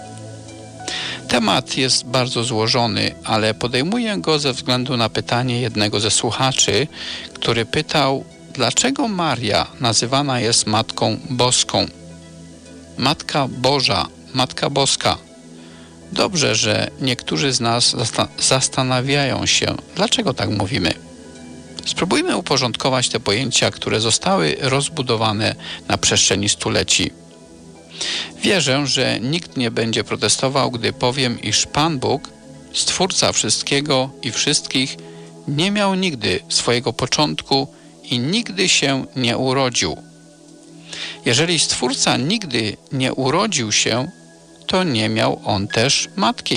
Temat jest bardzo złożony, ale podejmuję go ze względu na pytanie jednego ze słuchaczy, który pytał, dlaczego Maria nazywana jest Matką Boską. Matka Boża, Matka Boska. Dobrze, że niektórzy z nas zastanawiają się, dlaczego tak mówimy. Spróbujmy uporządkować te pojęcia, które zostały rozbudowane na przestrzeni stuleci. Wierzę, że nikt nie będzie protestował, gdy powiem, iż Pan Bóg, Stwórca wszystkiego i wszystkich, nie miał nigdy swojego początku i nigdy się nie urodził. Jeżeli Stwórca nigdy nie urodził się, to nie miał On też matki.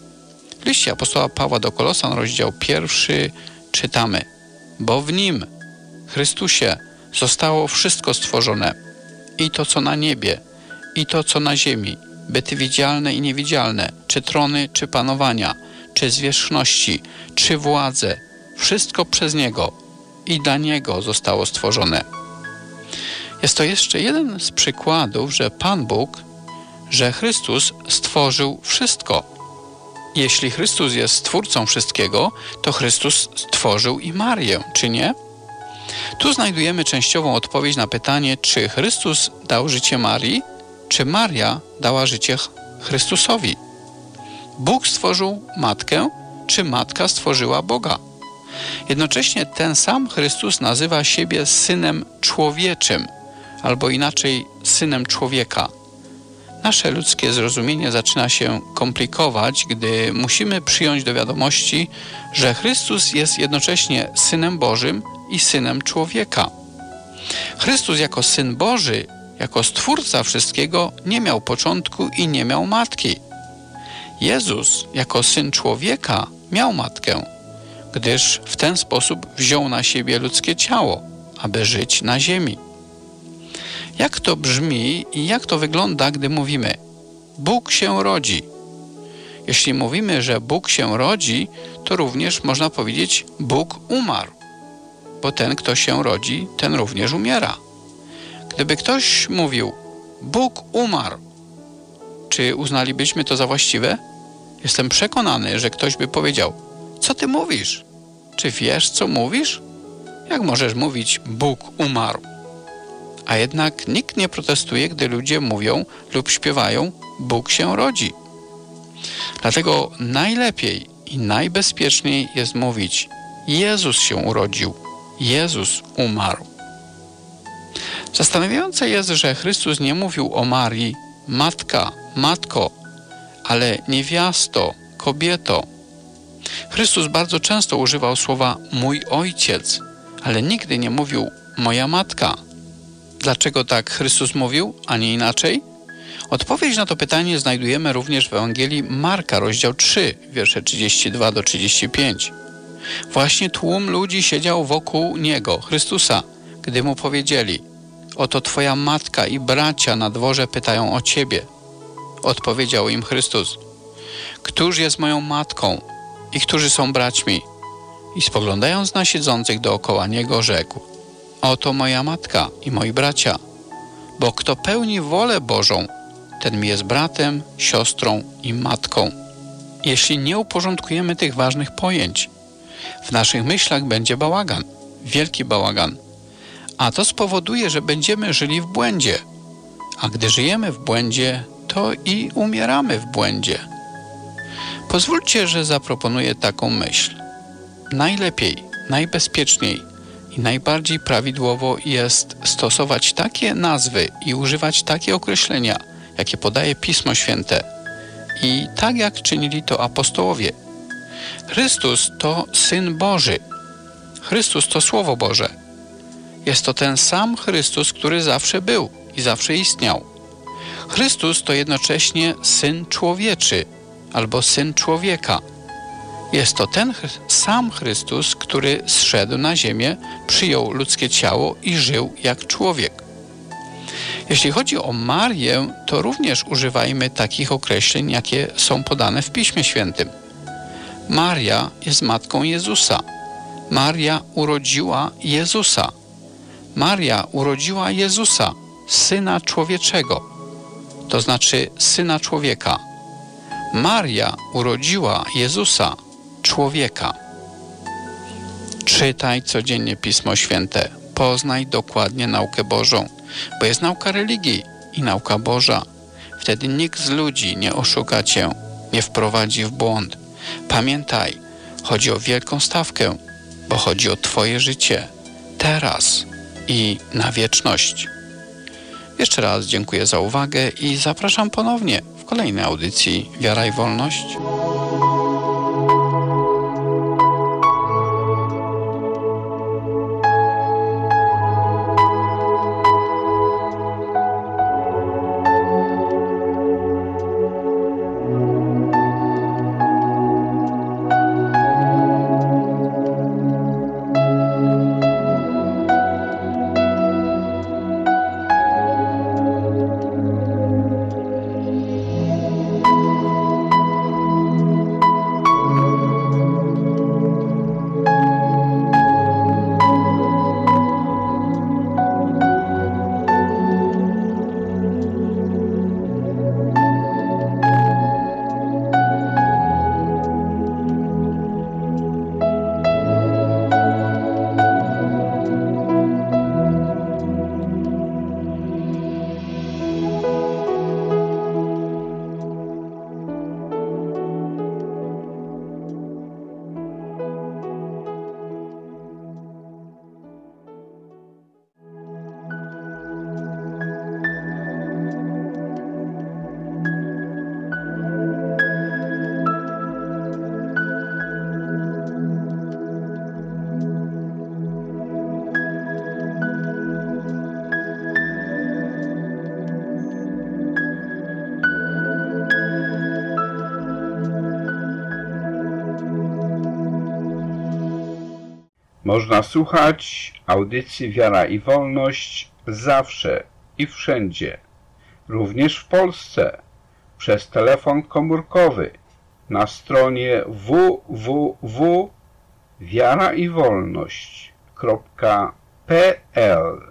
W liście apostoła Pawła do Kolosan, rozdział 1, czytamy: bo w Nim, Chrystusie, zostało wszystko stworzone, i to, co na niebie, i to, co na ziemi, byty widzialne i niewidzialne, czy trony, czy panowania, czy zwierzchności, czy władze, wszystko przez Niego i dla Niego zostało stworzone. Jest to jeszcze jeden z przykładów, że Pan Bóg, że Chrystus stworzył wszystko. Jeśli Chrystus jest Stwórcą wszystkiego, to Chrystus stworzył i Marię, czy nie? Tu znajdujemy częściową odpowiedź na pytanie, czy Chrystus dał życie Marii, czy Maria dała życie Chrystusowi. Bóg stworzył matkę, czy matka stworzyła Boga. Jednocześnie ten sam Chrystus nazywa siebie Synem Człowieczym, albo inaczej Synem Człowieka. Nasze ludzkie zrozumienie zaczyna się komplikować, gdy musimy przyjąć do wiadomości, że Chrystus jest jednocześnie Synem Bożym i Synem Człowieka. Chrystus jako Syn Boży, jako Stwórca wszystkiego, nie miał początku i nie miał matki. Jezus jako Syn Człowieka miał matkę, gdyż w ten sposób wziął na siebie ludzkie ciało, aby żyć na ziemi. Jak to brzmi i jak to wygląda, gdy mówimy: Bóg się rodzi? Jeśli mówimy, że Bóg się rodzi, to również można powiedzieć: Bóg umarł, bo ten, kto się rodzi, ten również umiera. Gdyby ktoś mówił: Bóg umarł, czy uznalibyśmy to za właściwe? Jestem przekonany, że ktoś by powiedział: co ty mówisz? Czy wiesz, co mówisz? Jak możesz mówić: Bóg umarł? A jednak nikt nie protestuje, gdy ludzie mówią lub śpiewają: Bóg się rodzi. Dlatego najlepiej i najbezpieczniej jest mówić: Jezus się urodził, Jezus umarł. Zastanawiające jest, że Chrystus nie mówił o Marii: matka, matko, ale niewiasto, kobieto. Chrystus bardzo często używał słowa mój ojciec, ale nigdy nie mówił moja matka. Dlaczego tak Chrystus mówił, a nie inaczej? Odpowiedź na to pytanie znajdujemy również w Ewangelii Marka, rozdział 3, wiersze 32 do 35. Właśnie tłum ludzi siedział wokół Niego, Chrystusa, gdy Mu powiedzieli: oto Twoja matka i bracia na dworze pytają o Ciebie. Odpowiedział im Chrystus: któż jest moją matką i którzy są braćmi? I spoglądając na siedzących dookoła Niego, rzekł: oto moja matka i moi bracia, bo kto pełni wolę Bożą, ten mi jest bratem, siostrą i matką. Jeśli nie uporządkujemy tych ważnych pojęć, w naszych myślach będzie bałagan, wielki bałagan, a to spowoduje, że będziemy żyli w błędzie, a gdy żyjemy w błędzie, to i umieramy w błędzie. Pozwólcie, że zaproponuję taką myśl. Najlepiej, najbezpieczniej i najbardziej prawidłowo jest stosować takie nazwy i używać takie określenia, jakie podaje Pismo Święte. I tak jak czynili to apostołowie. Chrystus to Syn Boży. Chrystus to Słowo Boże. Jest to ten sam Chrystus, który zawsze był i zawsze istniał. Chrystus to jednocześnie Syn Człowieczy albo Syn Człowieka. Jest to ten sam Chrystus, który zszedł na ziemię, przyjął ludzkie ciało i żył jak człowiek. Jeśli chodzi o Marię, to również używajmy takich określeń, jakie są podane w Piśmie Świętym. Maria jest matką Jezusa. Maria urodziła Jezusa. Maria urodziła Jezusa, Syna Człowieczego, to znaczy Syna Człowieka. Maria urodziła Jezusa, człowieka. Czytaj codziennie Pismo Święte. Poznaj dokładnie naukę Bożą, bo jest nauka religii i nauka Boża. Wtedy nikt z ludzi nie oszuka cię, nie wprowadzi w błąd. Pamiętaj, chodzi o wielką stawkę, bo chodzi o twoje życie, teraz i na wieczność. Jeszcze raz dziękuję za uwagę i zapraszam ponownie w kolejnej audycji Wiara i Wolność. Można słuchać audycji Wiara i Wolność zawsze i wszędzie, również w Polsce, przez telefon komórkowy na stronie www.wiaraiwolność.pl.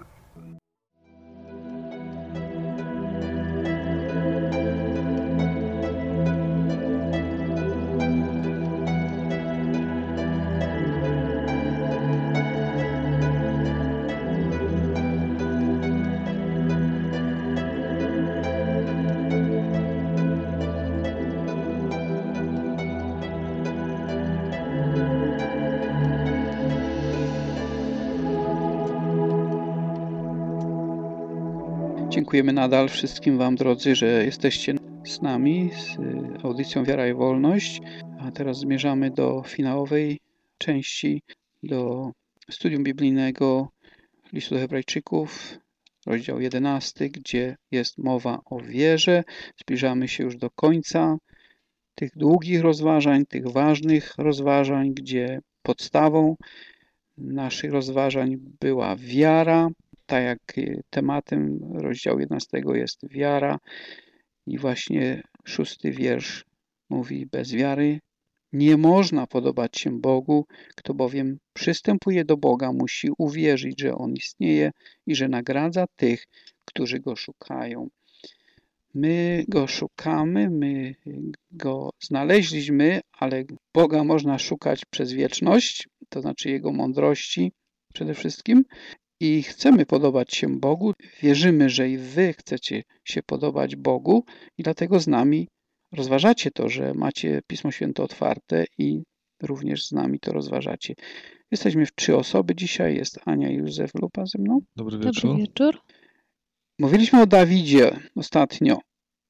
Dziękujemy nadal wszystkim Wam, drodzy, że jesteście z nami, z audycją Wiara i Wolność. A teraz zmierzamy do finałowej części, do studium biblijnego listu do Hebrajczyków, rozdział 11, gdzie jest mowa o wierze. Zbliżamy się już do końca tych długich rozważań, tych ważnych rozważań, gdzie podstawą naszych rozważań była wiara. Tak jak tematem rozdziału 11 jest wiara i właśnie 6 wiersz mówi: bez wiary nie można podobać się Bogu, kto bowiem przystępuje do Boga, musi uwierzyć, że On istnieje i że nagradza tych, którzy Go szukają. My Go szukamy, my Go znaleźliśmy, ale Boga można szukać przez wieczność, to znaczy Jego mądrości przede wszystkim. I chcemy podobać się Bogu, wierzymy, że i Wy chcecie się podobać Bogu i dlatego z nami rozważacie to, że macie Pismo Święte otwarte i również z nami to rozważacie. Jesteśmy w 3 osoby dzisiaj. Jest Ania i Józef Lupa ze mną. Dobry wieczór. Dobry wieczór. Mówiliśmy o Dawidzie ostatnio,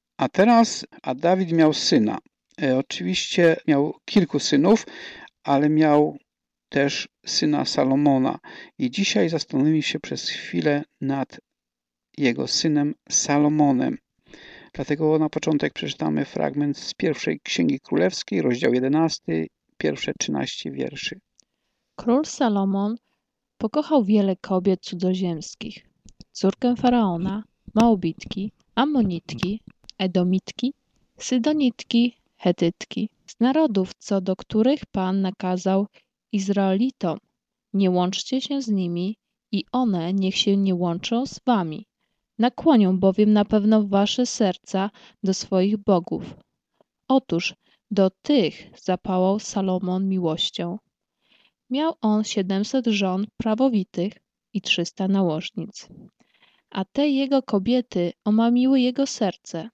a Dawid miał syna. Oczywiście miał kilku synów, ale miał też syna Salomona. I dzisiaj zastanowimy się przez chwilę nad jego synem Salomonem. Dlatego na początek przeczytamy fragment z pierwszej Księgi Królewskiej, rozdział 11, pierwsze 13 wierszy. Król Salomon pokochał wiele kobiet cudzoziemskich. Córkę Faraona, Moabitki, Amonitki, Edomitki, Sydonitki, Hetytki. Z narodów, co do których Pan nakazał Izraelitom, nie łączcie się z nimi i one niech się nie łączą z wami. Nakłonią bowiem na pewno wasze serca do swoich bogów. Otóż do tych zapałał Salomon miłością. Miał on 700 żon prawowitych i 300 nałożnic. A te jego kobiety omamiły jego serce.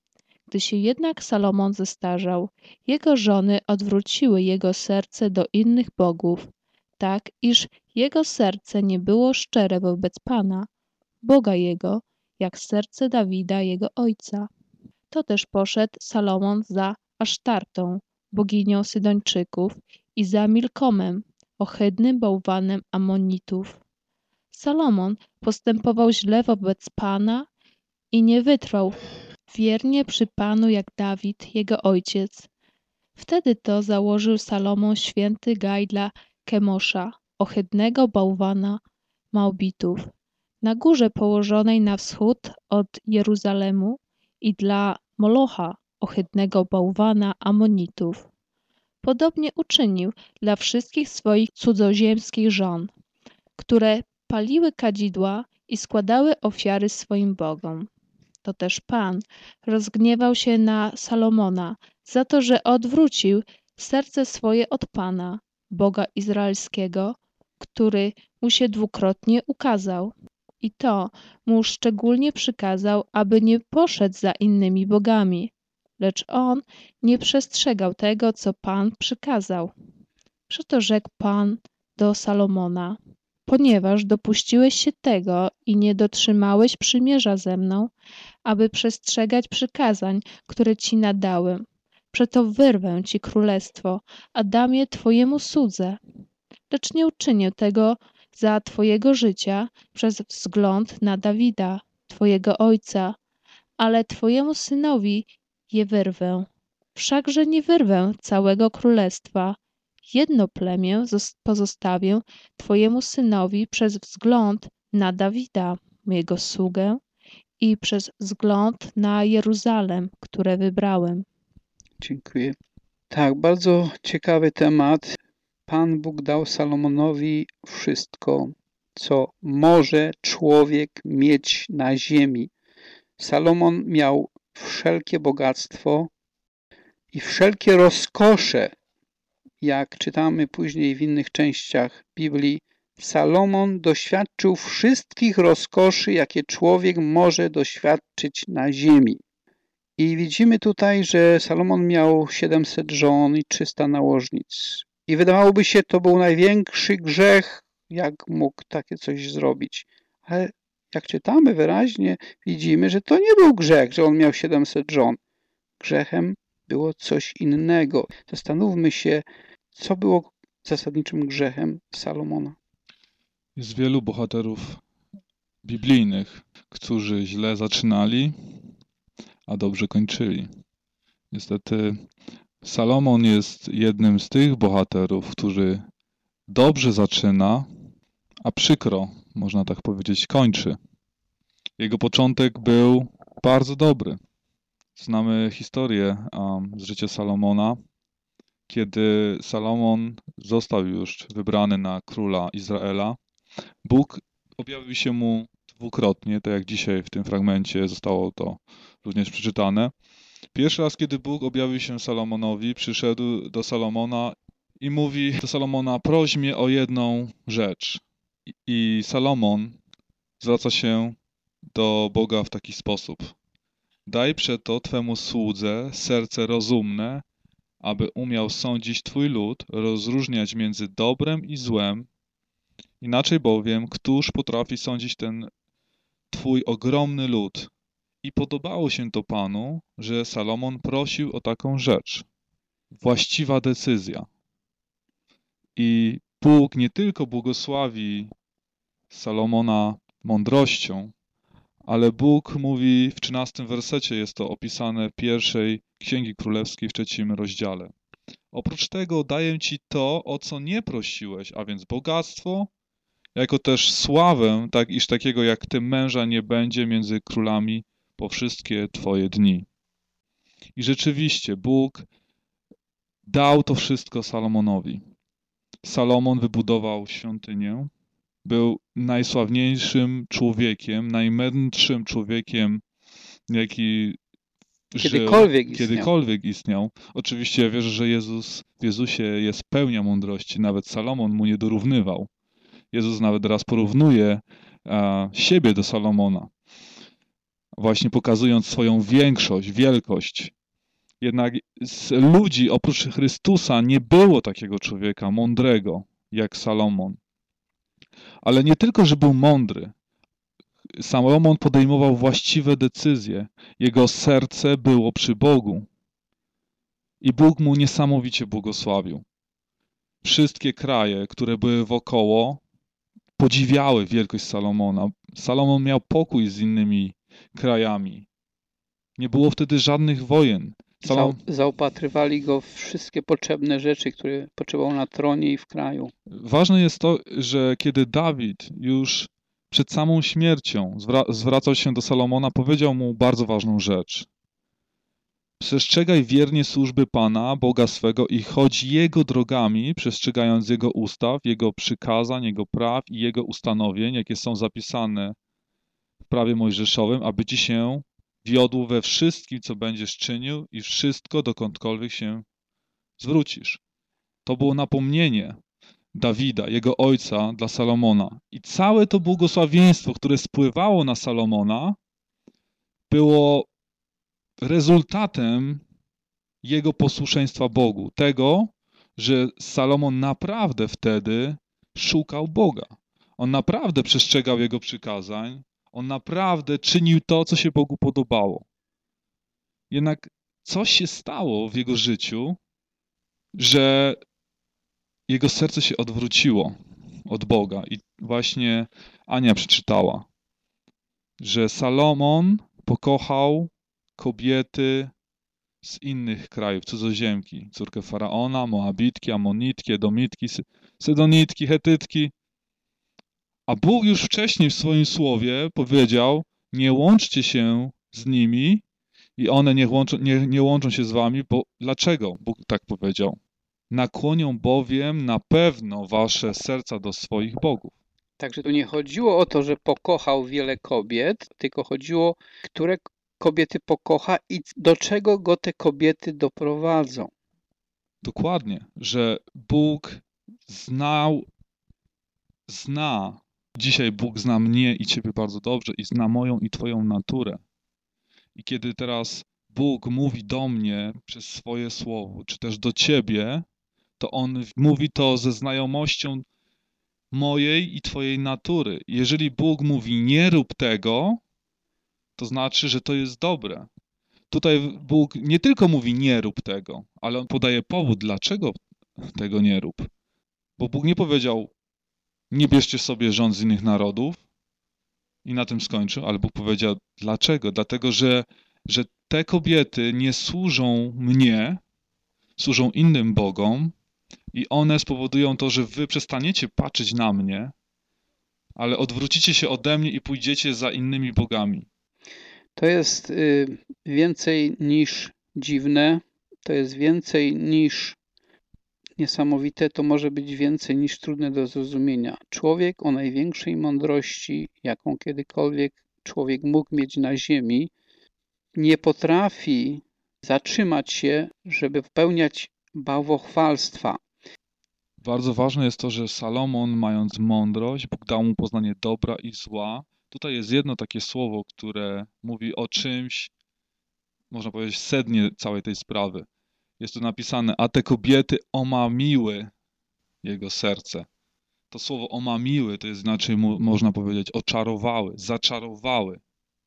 Gdy się jednak Salomon zestarzał, jego żony odwróciły jego serce do innych bogów, tak iż jego serce nie było szczere wobec Pana, Boga jego, jak serce Dawida, jego ojca. To też poszedł Salomon za Asztartą, boginią Sydończyków, i za Milkomem, ohydnym bałwanem Amonitów. Salomon postępował źle wobec Pana i nie wytrwał wiernie przy Panu jak Dawid, jego ojciec. Wtedy to założył Salomon święty gaj dla Kemosza, ohydnego bałwana Moabitów, na górze położonej na wschód od Jeruzalemu, i dla Molocha, ohydnego bałwana Amonitów. Podobnie uczynił dla wszystkich swoich cudzoziemskich żon, które paliły kadzidła i składały ofiary swoim bogom. To też Pan rozgniewał się na Salomona za to, że odwrócił serce swoje od Pana, Boga Izraelskiego, który mu się dwukrotnie ukazał. I to mu szczególnie przykazał, aby nie poszedł za innymi bogami. Lecz on nie przestrzegał tego, co Pan przykazał. Przeto rzekł Pan do Salomona: ponieważ dopuściłeś się tego i nie dotrzymałeś przymierza ze mną, aby przestrzegać przykazań, które ci nadałem, przeto wyrwę ci królestwo, a dam je twojemu słudze. Lecz nie uczynię tego za twojego życia przez wzgląd na Dawida, twojego ojca, ale twojemu synowi je wyrwę. Wszakże nie wyrwę całego królestwa. Jedno plemię pozostawię twojemu synowi przez wzgląd na Dawida, mojego sługę, i przez wzgląd na Jeruzalem, które wybrałem. Dziękuję. Tak, bardzo ciekawy temat. Pan Bóg dał Salomonowi wszystko, co może człowiek mieć na ziemi. Salomon miał wszelkie bogactwo i wszelkie rozkosze. Jak czytamy później w innych częściach Biblii, Salomon doświadczył wszystkich rozkoszy, jakie człowiek może doświadczyć na ziemi. I widzimy tutaj, że Salomon miał 700 żon i 300 nałożnic. I wydawałoby się, to był największy grzech, jak mógł takie coś zrobić. Ale jak czytamy wyraźnie, widzimy, że to nie był grzech, że on miał 700 żon. Grzechem było coś innego. Zastanówmy się, co było zasadniczym grzechem Salomona. Jest wielu bohaterów biblijnych, którzy źle zaczynali, a dobrze kończyli. Niestety Salomon jest jednym z tych bohaterów, który dobrze zaczyna, a przykro, można tak powiedzieć, kończy. Jego początek był bardzo dobry. Znamy historię z życia Salomona, kiedy Salomon został już wybrany na króla Izraela. Bóg objawił się mu dwukrotnie, tak jak dzisiaj w tym fragmencie zostało to również przeczytane. Pierwszy raz, kiedy Bóg objawił się Salomonowi, przyszedł do Salomona i mówi do Salomona: proś mnie o jedną rzecz. I Salomon zwraca się do Boga w taki sposób: daj przeto Twemu słudze serce rozumne, aby umiał sądzić Twój lud, rozróżniać między dobrem i złem. Inaczej bowiem, któż potrafi sądzić ten Twój ogromny lud? I podobało się to Panu, że Salomon prosił o taką rzecz. Właściwa decyzja. I Bóg nie tylko błogosławi Salomona mądrością, ale Bóg mówi w 13 wersecie, jest to opisane w pierwszej Księgi Królewskiej w 3 rozdziale. Oprócz tego daję Ci to, o co nie prosiłeś, a więc bogactwo, jako też sławę, tak iż takiego jak Ty męża nie będzie między królami po wszystkie Twoje dni. I rzeczywiście Bóg dał to wszystko Salomonowi. Salomon wybudował świątynię, był najsławniejszym człowiekiem, najmędrszym człowiekiem, jaki kiedykolwiek istniał. Oczywiście ja wierzę, że w Jezusie jest pełnia mądrości, nawet Salomon mu nie dorównywał. Jezus nawet raz porównuje siebie do Salomona, właśnie pokazując swoją większość, wielkość. Jednak z ludzi oprócz Chrystusa nie było takiego człowieka mądrego jak Salomon. Ale nie tylko, że był mądry. Salomon podejmował właściwe decyzje. Jego serce było przy Bogu. I Bóg mu niesamowicie błogosławił. Wszystkie kraje, które były wokoło, podziwiały wielkość Salomona. Salomon miał pokój z innymi krajami. Nie było wtedy żadnych wojen. Zaopatrywali go w wszystkie potrzebne rzeczy, które potrzebował na tronie i w kraju. Ważne jest to, że kiedy Dawid już przed samą śmiercią zwracał się do Salomona, powiedział mu bardzo ważną rzecz. Przestrzegaj wiernie służby Pana, Boga swego i chodź Jego drogami, przestrzegając Jego ustaw, Jego przykazań, Jego praw i Jego ustanowień, jakie są zapisane w prawie mojżeszowym, aby Ci się wiodł we wszystkim, co będziesz czynił i wszystko, dokądkolwiek się zwrócisz. To było napomnienie Dawida, jego ojca, dla Salomona. I całe to błogosławieństwo, które spływało na Salomona, było rezultatem jego posłuszeństwa Bogu. Tego, że Salomon naprawdę wtedy szukał Boga. On naprawdę przestrzegał Jego przykazań. On naprawdę czynił to, co się Bogu podobało. Jednak coś się stało w jego życiu, że jego serce się odwróciło od Boga. I właśnie Ania przeczytała, że Salomon pokochał kobiety z innych krajów, cudzoziemki, córkę Faraona, Moabitki, Amonitki, Edomitki, Sydonitki, Hetytki. A Bóg już wcześniej w swoim słowie powiedział, nie łączcie się z nimi i one nie łączą się z wami, bo dlaczego Bóg tak powiedział? Nakłonią bowiem na pewno wasze serca do swoich bogów. Także tu nie chodziło o to, że pokochał wiele kobiet, tylko chodziło, które kobiety pokocha i do czego go te kobiety doprowadzą. Dokładnie, że Bóg zna. Dzisiaj Bóg zna mnie i Ciebie bardzo dobrze i zna moją i Twoją naturę. I kiedy teraz Bóg mówi do mnie przez swoje słowo, czy też do Ciebie, to On mówi to ze znajomością mojej i Twojej natury. Jeżeli Bóg mówi nie rób tego, to znaczy, że to jest dobre. Tutaj Bóg nie tylko mówi nie rób tego, ale On podaje powód, dlaczego tego nie rób. Bo Bóg nie powiedział nie bierzcie sobie żon z innych narodów i na tym skończył, ale Bóg powiedział dlaczego? Dlatego, że te kobiety nie służą mnie, służą innym bogom i one spowodują to, że wy przestaniecie patrzeć na mnie, ale odwrócicie się ode mnie i pójdziecie za innymi bogami. To jest więcej niż dziwne, to jest więcej niż niesamowite, to może być więcej niż trudne do zrozumienia. Człowiek o największej mądrości, jaką kiedykolwiek człowiek mógł mieć na ziemi, nie potrafi zatrzymać się, żeby popełniać bałwochwalstwa. Bardzo ważne jest to, że Salomon, mając mądrość, Bóg dał mu poznanie dobra i zła. Tutaj jest jedno takie słowo, które mówi o czymś, można powiedzieć, sednie całej tej sprawy. Jest tu napisane, a te kobiety omamiły jego serce. To słowo omamiły, to jest inaczej można powiedzieć oczarowały, zaczarowały.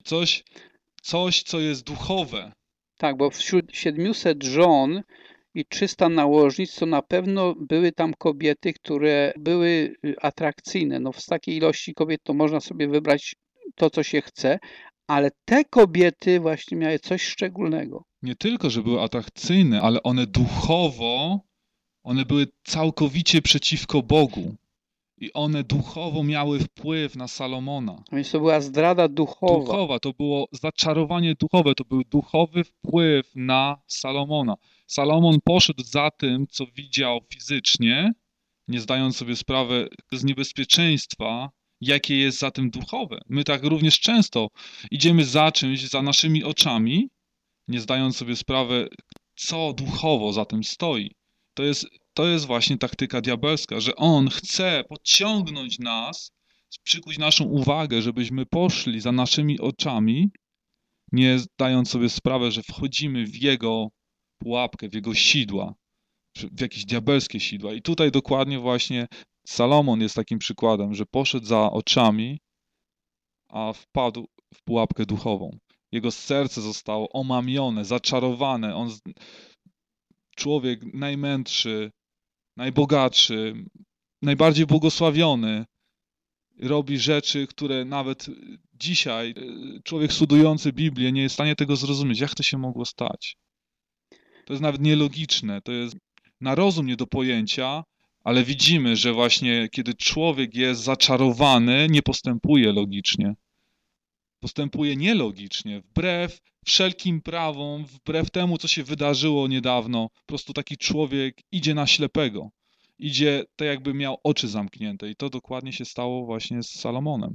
Coś, co jest duchowe. Tak, bo wśród 700 żon i 300 nałożnic to na pewno były tam kobiety, które były atrakcyjne. No z takiej ilości kobiet to można sobie wybrać to, co się chce, ale te kobiety właśnie miały coś szczególnego. Nie tylko, że były atrakcyjne, ale one duchowo, one były całkowicie przeciwko Bogu. I one duchowo miały wpływ na Salomona. A więc to była zdrada duchowa. Duchowa, to było zaczarowanie duchowe, to był duchowy wpływ na Salomona. Salomon poszedł za tym, co widział fizycznie, nie zdając sobie sprawy z niebezpieczeństwa, jakie jest za tym duchowe. My tak również często idziemy za czymś, za naszymi oczami, nie zdając sobie sprawy, co duchowo za tym stoi. To jest właśnie taktyka diabelska, że on chce podciągnąć nas, przykuć naszą uwagę, żebyśmy poszli za naszymi oczami, nie zdając sobie sprawy, że wchodzimy w jego pułapkę, w jego sidła, w jakieś diabelskie sidła. I tutaj dokładnie właśnie Salomon jest takim przykładem, że poszedł za oczami, a wpadł w pułapkę duchową. Jego serce zostało omamione, zaczarowane. Człowiek najmędrszy, najbogatszy, najbardziej błogosławiony robi rzeczy, które nawet dzisiaj człowiek studiujący Biblię nie jest w stanie tego zrozumieć. Jak to się mogło stać? To jest nawet nielogiczne, to jest na rozum nie do pojęcia, ale widzimy, że właśnie kiedy człowiek jest zaczarowany, nie postępuje logicznie. Postępuje nielogicznie, wbrew wszelkim prawom, wbrew temu, co się wydarzyło niedawno. Po prostu taki człowiek idzie na ślepego. Idzie tak, jakby miał oczy zamknięte. I to dokładnie się stało właśnie z Salomonem.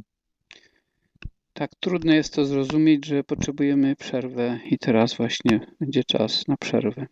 Tak trudno jest to zrozumieć, że potrzebujemy przerwę i teraz właśnie będzie czas na przerwę.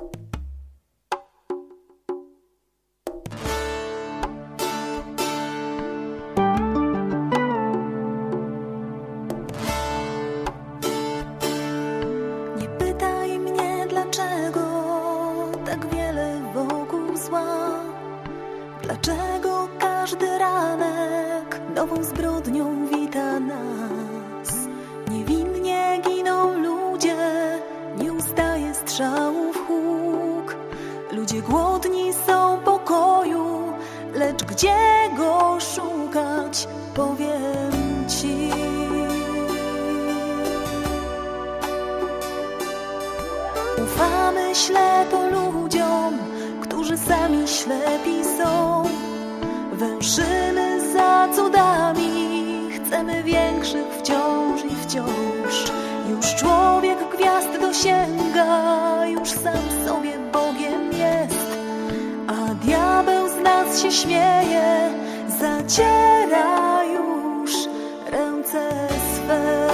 Dlaczego każdy ranek nową zbrodnią wita nas? Niewinnie giną ludzie, nie ustaje strzałów huk. Ludzie głodni są pokoju, lecz gdzie go szukać, powiem ci. Ufamy ślepo ludziom, którzy sami ślepi są. Węszymy za cudami, chcemy większych wciąż i wciąż. Już człowiek gwiazd dosięga, już sam sobie Bogiem jest. A diabeł z nas się śmieje, zaciera już ręce swe.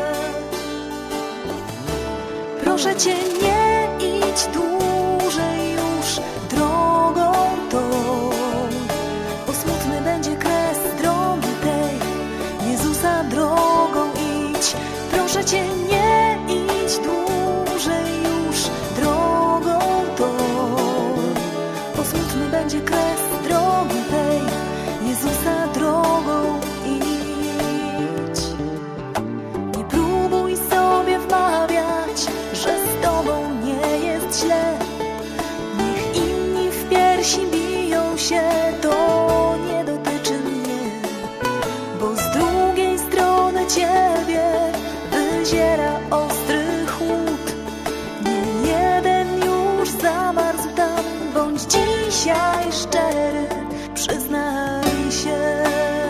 Proszę Cię, nie idź dłużej już drogą tą, bo smutny będzie kres drogi tej. Jezusa drogą idź. Proszę Cię, nie idź dłużej już drogą tą, bo smutny będzie kres drogi tej. Jezusa drogą idź. Nie próbuj sobie wmawiać, że z Tobą nie jest źle. Niech inni w piersi biją się, to nie dotyczy mnie, bo z drugiej strony Ciebie wyziera ostry chłód. Nie jeden już zamarzł tam, bądź dzisiaj szczery, przyznaj się.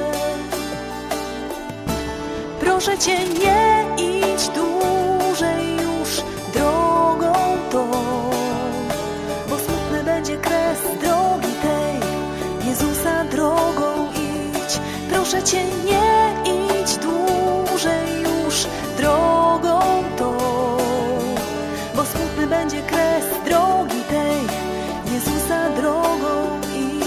Proszę Cię, nie idź dłużej już drogą tą, bo smutny będzie kres drogi tej. Jezusa drogą idź. Proszę Cię, nie idź dłużej już drogą tą, bo smutny będzie kres drogi tej. Jezusa drogą idź.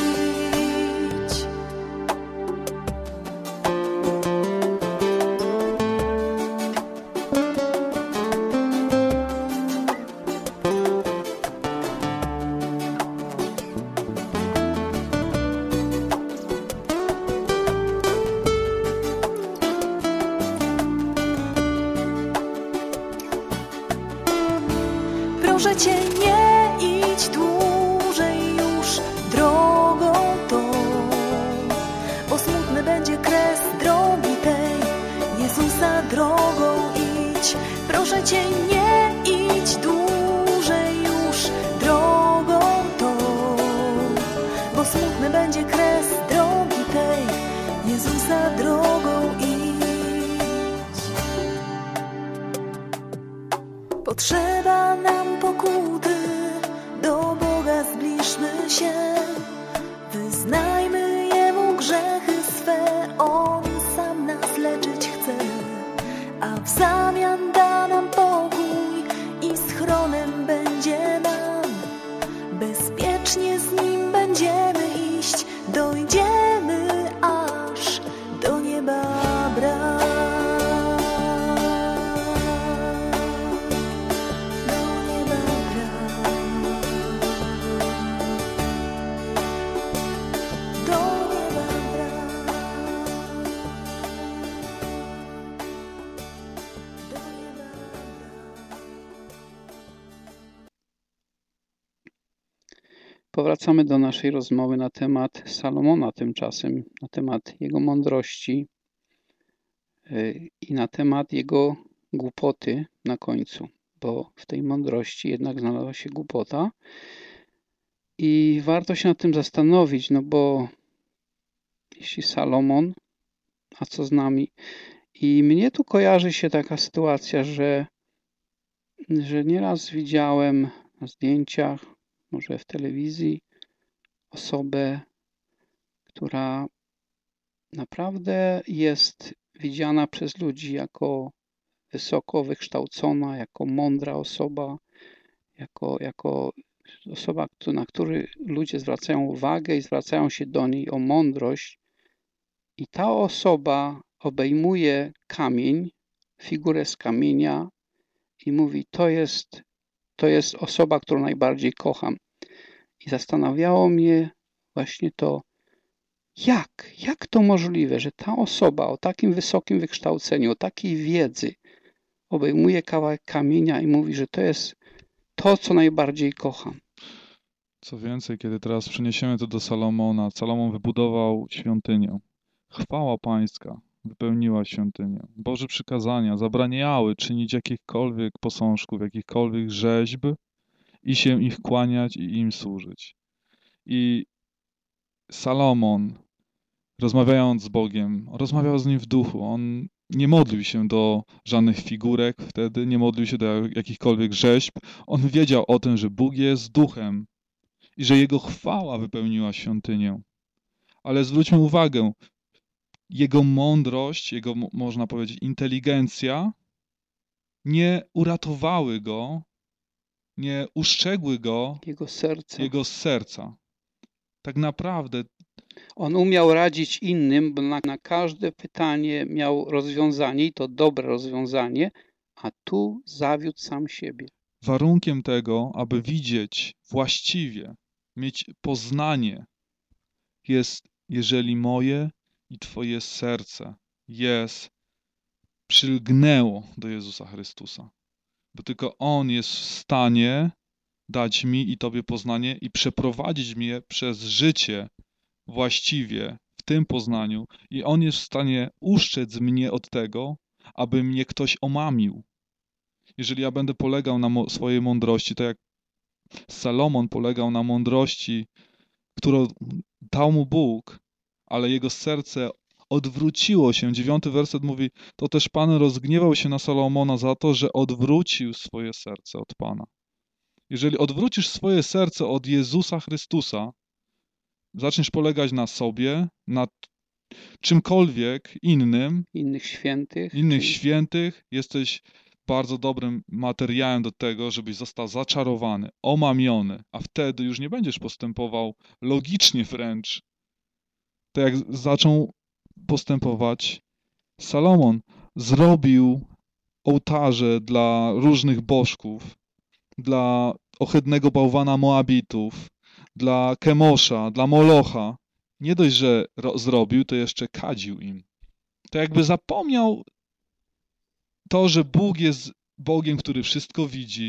Proszę Cię, nie idź dłużej już drogą tą, bo smutny będzie kres drogi tej. Jezusa drogą idź. Proszę Cię, nie idź dłużej już drogą tą, bo smutny będzie kres drogi tej. Jezusa drogą idź. Potrzeba nam pokuty, do Boga zbliżmy się, wyznajmy Jemu grzechy swe, On sam nas leczyć chce, a w zamian da nam pokój i schronem będzie nam. Bezpiecznie z Nim będziemy iść, dojdziemy aż do nieba bram. Powracamy do naszej rozmowy na temat Salomona tymczasem, na temat jego mądrości i na temat jego głupoty na końcu, bo w tej mądrości jednak znalazła się głupota i warto się nad tym zastanowić, no bo jeśli Salomon, a co z nami? I mnie tu kojarzy się taka sytuacja, że nieraz widziałem na zdjęciach, może w telewizji, osobę, która naprawdę jest widziana przez ludzi jako wysoko wykształcona, jako mądra osoba, jako osoba, na którą ludzie zwracają uwagę i zwracają się do niej o mądrość. I ta osoba obejmuje kamień, figurę z kamienia i mówi, to jest osoba, którą najbardziej kocham. I zastanawiało mnie właśnie to, jak to możliwe, że ta osoba o takim wysokim wykształceniu, o takiej wiedzy obejmuje kawałek kamienia i mówi, że to jest to, co najbardziej kocham. Co więcej, kiedy teraz przeniesiemy to do Salomona, Salomon wybudował świątynię. Chwała Pańska wypełniła świątynię. Boże przykazania zabraniały czynić jakichkolwiek posążków, jakichkolwiek rzeźb i się ich kłaniać i im służyć. I Salomon, rozmawiając z Bogiem, rozmawiał z Nim w duchu. On nie modlił się do żadnych figurek wtedy, nie modlił się do jakichkolwiek rzeźb. On wiedział o tym, że Bóg jest duchem i że Jego chwała wypełniła świątynię. Ale zwróćmy uwagę, Jego mądrość, Jego, można powiedzieć, inteligencja nie uratowały Go, nie uszczegły Go Jego serca. Tak naprawdę on umiał radzić innym, bo na każde pytanie miał rozwiązanie i to dobre rozwiązanie, a tu zawiódł sam siebie. Warunkiem tego, aby widzieć właściwie, mieć poznanie, jest, jeżeli moje i Twoje serce przylgnęło do Jezusa Chrystusa. Bo tylko On jest w stanie dać mi i Tobie poznanie i przeprowadzić mnie przez życie właściwie w tym poznaniu. I On jest w stanie uszczec mnie od tego, aby mnie ktoś omamił. Jeżeli ja będę polegał na swojej mądrości, tak jak Salomon polegał na mądrości, którą dał mu Bóg, ale jego serce odwróciło się. 9 werset mówi, to też Pan rozgniewał się na Salomona za to, że odwrócił swoje serce od Pana. Jeżeli odwrócisz swoje serce od Jezusa Chrystusa, zaczniesz polegać na sobie, na czymkolwiek innym, innych świętych, jesteś bardzo dobrym materiałem do tego, żebyś został zaczarowany, omamiony, a wtedy już nie będziesz postępował logicznie wręcz. Tak jak zaczął postępować Salomon. Zrobił ołtarze dla różnych bożków, dla ohydnego bałwana Moabitów, dla Kemosza, dla Molocha. Nie dość, że zrobił, to jeszcze kadził im. To jakby zapomniał to, że Bóg jest Bogiem, który wszystko widzi,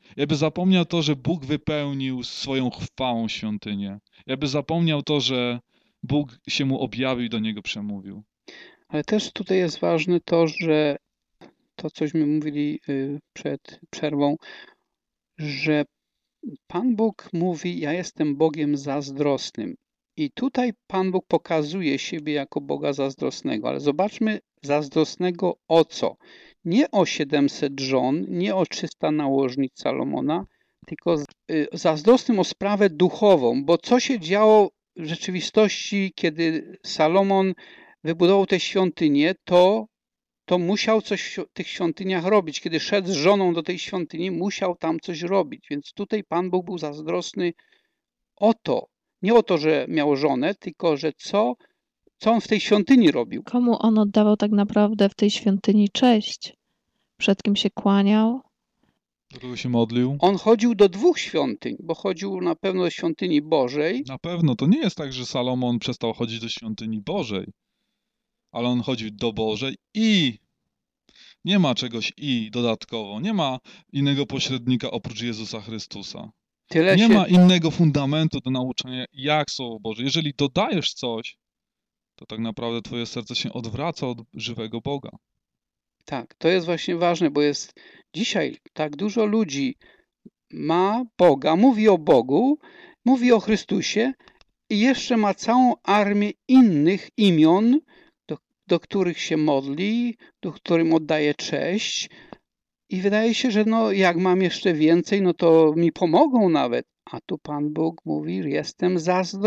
Ja by zapomniał to, że Bóg wypełnił swoją chwałą świątynię. Ja by zapomniał to, że Bóg się mu objawił i do niego przemówił. Ale też tutaj jest ważne to, że to, cośmy mówili przed przerwą, że Pan Bóg mówi, ja jestem Bogiem zazdrosnym. I tutaj Pan Bóg pokazuje siebie jako Boga zazdrosnego. Ale zobaczmy, zazdrosnego o co? Nie o 700 żon, nie o 300 nałożnic Salomona, tylko zazdrosnym o sprawę duchową. Bo co się działo w rzeczywistości, kiedy Salomon wybudował tę świątynię, to musiał coś w tych świątyniach robić. Kiedy szedł z żoną do tej świątyni, musiał tam coś robić. Więc tutaj Pan Bóg był zazdrosny o to. Nie o to, że miał żonę, tylko że co on w tej świątyni robił. Komu on oddawał tak naprawdę w tej świątyni cześć? Przed kim się kłaniał? Do kogo się modlił? On chodził do 2 świątyń, bo chodził na pewno do świątyni Bożej. Na pewno. To nie jest tak, że Salomon przestał chodzić do świątyni Bożej. Ale on chodził do Bożej i nie ma czegoś dodatkowo. Nie ma innego pośrednika oprócz Jezusa Chrystusa. Nie ma innego fundamentu do nauczania jak Słowo Boże. Jeżeli dodajesz coś, to tak naprawdę twoje serce się odwraca od żywego Boga. Tak, to jest właśnie ważne, bo jest dzisiaj tak dużo ludzi ma Boga, mówi o Bogu, mówi o Chrystusie i jeszcze ma całą armię innych imion, do których się modli, do którym oddaje cześć. I wydaje się, że jak mam jeszcze więcej, to mi pomogą nawet. A tu Pan Bóg mówi, jestem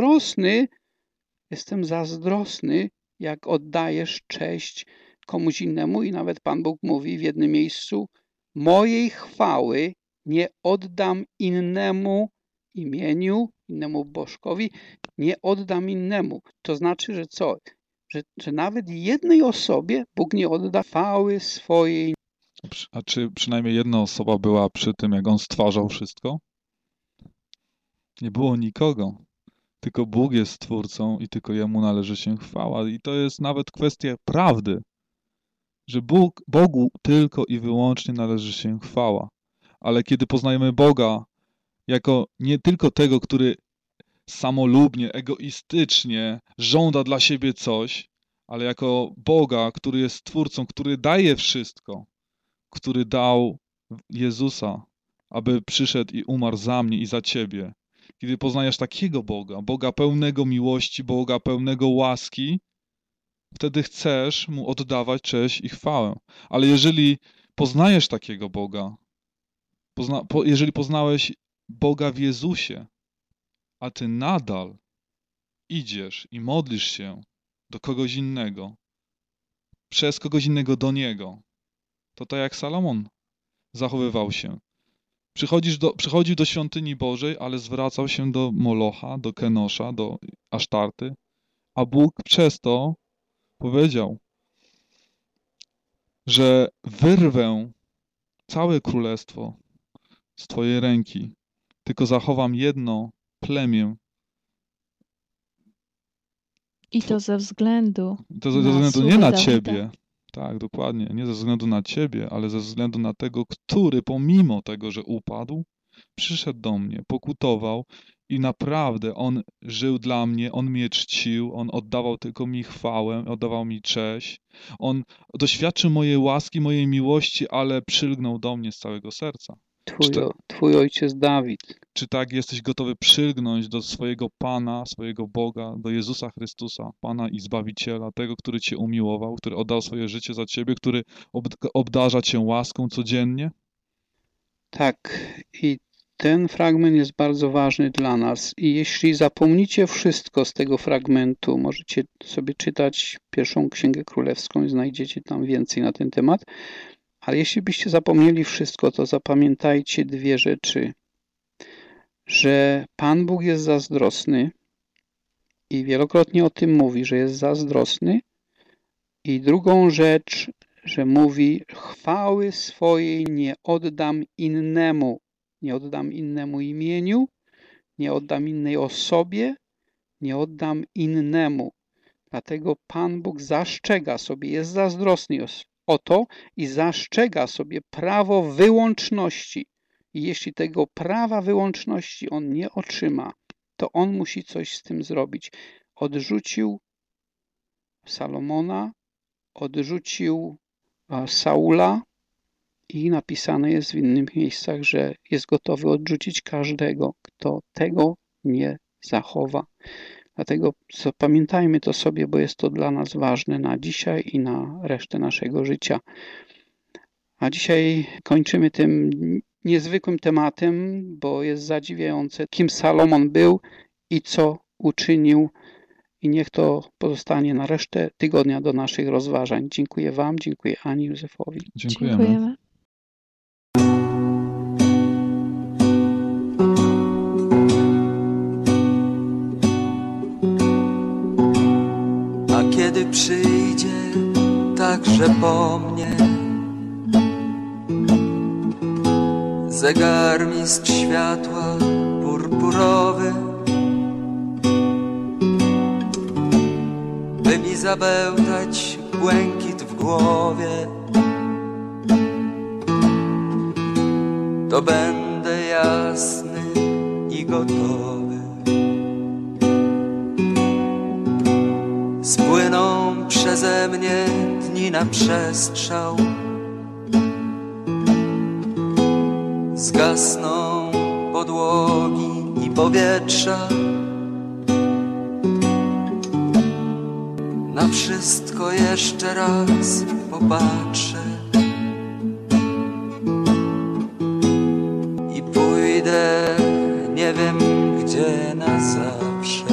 zazdrosny, jak oddajesz cześć komuś innemu. I nawet Pan Bóg mówi w jednym miejscu, mojej chwały nie oddam innemu imieniu, innemu bożkowi, nie oddam innemu. To znaczy, że co? Że nawet jednej osobie Bóg nie odda chwały swojej. A czy przynajmniej jedna osoba była przy tym, jak on stwarzał wszystko? Nie było nikogo. Tylko Bóg jest Stwórcą i tylko Jemu należy się chwała. I to jest nawet kwestia prawdy, że Bogu tylko i wyłącznie należy się chwała. Ale kiedy poznajemy Boga jako nie tylko tego, który samolubnie, egoistycznie żąda dla siebie coś, ale jako Boga, który jest Stwórcą, który daje wszystko, który dał Jezusa, aby przyszedł i umarł za mnie i za ciebie. Kiedy poznajesz takiego Boga, Boga pełnego miłości, Boga pełnego łaski, wtedy chcesz Mu oddawać cześć i chwałę. Ale jeżeli poznajesz takiego Boga, jeżeli poznałeś Boga w Jezusie, a ty nadal idziesz i modlisz się do kogoś innego, przez kogoś innego do Niego, to tak jak Salomon zachowywał się. Przychodził do świątyni Bożej, ale zwracał się do Molocha, do Kenosza, do Asztarty, a Bóg przez to powiedział, że wyrwę całe królestwo z twojej ręki, tylko zachowam jedno plemię. I to ze względu nie na ciebie. Tak, dokładnie. Nie ze względu na ciebie, ale ze względu na tego, który pomimo tego, że upadł, przyszedł do mnie, pokutował i naprawdę on żył dla mnie, on mnie czcił, on oddawał tylko mi chwałę, oddawał mi cześć. On doświadczył mojej łaski, mojej miłości, ale przylgnął do mnie z całego serca. Twój ojciec Dawid. Czy tak jesteś gotowy przylgnąć do swojego Pana, swojego Boga, do Jezusa Chrystusa, Pana i Zbawiciela, tego, który cię umiłował, który oddał swoje życie za ciebie, który obdarza cię łaską codziennie? Tak. I ten fragment jest bardzo ważny dla nas. I jeśli zapomnicie wszystko z tego fragmentu, możecie sobie czytać pierwszą Księgę Królewską i znajdziecie tam więcej na ten temat. Ale jeśli byście zapomnieli wszystko, to zapamiętajcie 2 rzeczy. Że Pan Bóg jest zazdrosny i wielokrotnie o tym mówi, że jest zazdrosny. I drugą rzecz, że mówi, chwały swojej nie oddam innemu. Nie oddam innemu imieniu, nie oddam innej osobie, nie oddam innemu. Dlatego Pan Bóg zastrzega sobie, jest zazdrosny o to i zastrzega sobie prawo wyłączności. I jeśli tego prawa wyłączności on nie otrzyma, to on musi coś z tym zrobić. Odrzucił Salomona, odrzucił Saula i napisane jest w innych miejscach, że jest gotowy odrzucić każdego, kto tego nie zachowa. Dlatego zapamiętajmy to sobie, bo jest to dla nas ważne na dzisiaj i na resztę naszego życia. A dzisiaj kończymy tym niezwykłym tematem, bo jest zadziwiające, kim Salomon był i co uczynił. I niech to pozostanie na resztę tygodnia do naszych rozważań. Dziękuję Wam, dziękuję Ani, Józefowi. Dziękujemy. A kiedy przyjdzie także po mnie zegarmistrz światła purpurowy, by mi zabełtać błękit w głowie, to będę jasny i gotowy. Spłyną przeze mnie dni na przestrzał, zgasną podłogi i powietrza. Na wszystko jeszcze raz popatrzę i pójdę nie wiem gdzie na zawsze.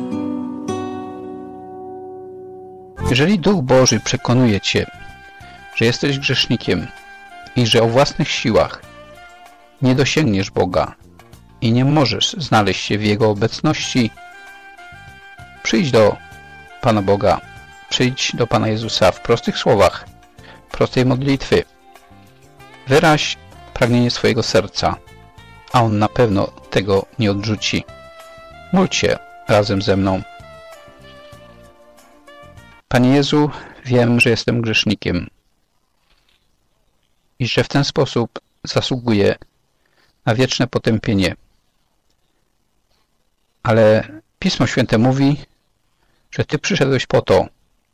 Jeżeli Duch Boży przekonuje Cię, że jesteś grzesznikiem i że o własnych siłach nie dosięgniesz Boga i nie możesz znaleźć się w Jego obecności, przyjdź do Pana Boga, przyjdź do Pana Jezusa w prostych słowach, prostej modlitwy. Wyraź pragnienie swojego serca, a On na pewno tego nie odrzuci. Módl się razem ze mną. Panie Jezu, wiem, że jestem grzesznikiem i że w ten sposób zasługuję na wieczne potępienie. Ale Pismo Święte mówi, że Ty przyszedłeś po to,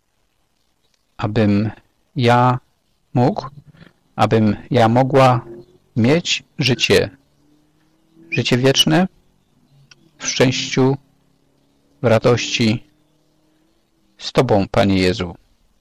abym ja mógł, abym ja mogła mieć życie wieczne w szczęściu, w radości z Tobą, Panie Jezu.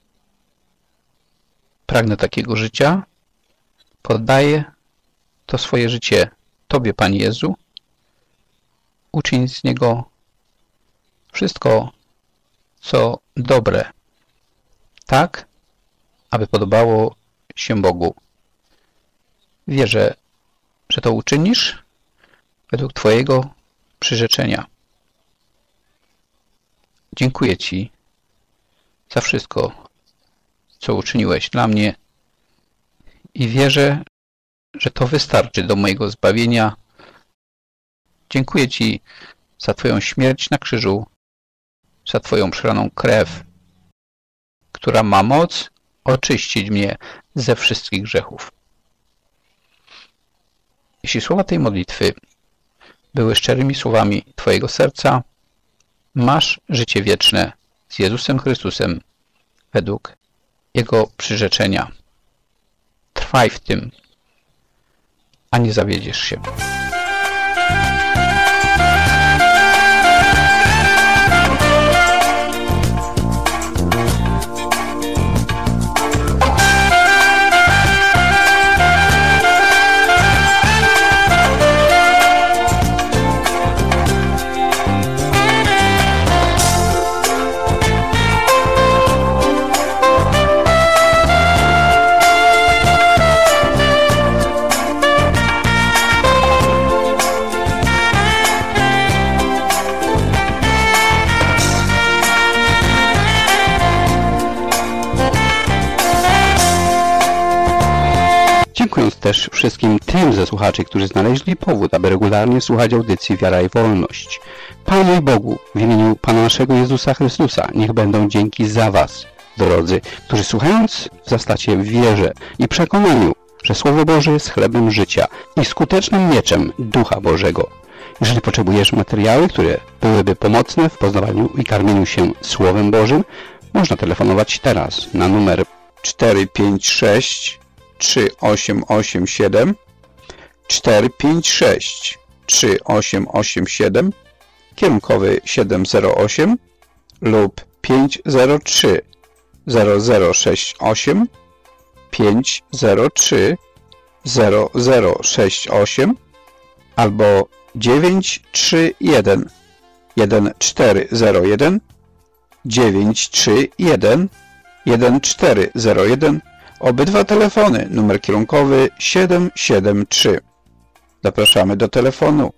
Pragnę takiego życia, poddaję to swoje życie Tobie, Panie Jezu. Uczyń z niego wszystko, co dobre, tak, aby podobało się Bogu. Wierzę, że to uczynisz według Twojego przyrzeczenia. Dziękuję Ci za wszystko, co uczyniłeś dla mnie i wierzę, że to wystarczy do mojego zbawienia. Dziękuję Ci za Twoją śmierć na krzyżu, za Twoją przelaną krew, która ma moc oczyścić mnie ze wszystkich grzechów. Jeśli słowa tej modlitwy były szczerymi słowami Twojego serca, masz życie wieczne z Jezusem Chrystusem według Jego przyrzeczenia. Trwaj w tym, a nie zawiedziesz się. Dziękując też wszystkim tym ze słuchaczy, którzy znaleźli powód, aby regularnie słuchać audycji Wiara i Wolność. Panu Bogu, w imieniu Pana naszego Jezusa Chrystusa, niech będą dzięki za Was, drodzy, którzy słuchając zastacie w wierze i przekonaniu, że Słowo Boże jest chlebem życia i skutecznym mieczem Ducha Bożego. Jeżeli potrzebujesz materiały, które byłyby pomocne w poznawaniu i karmieniu się Słowem Bożym, można telefonować teraz na numer 456 3887 456 3887, kierunkowy 708 lub 503 0068 503 0068 albo 931 1401 931 1401. Obydwa telefony, numer kierunkowy 773. Zapraszamy do telefonu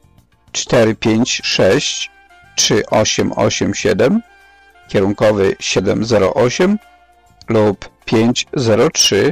456 3887, kierunkowy 708 lub 503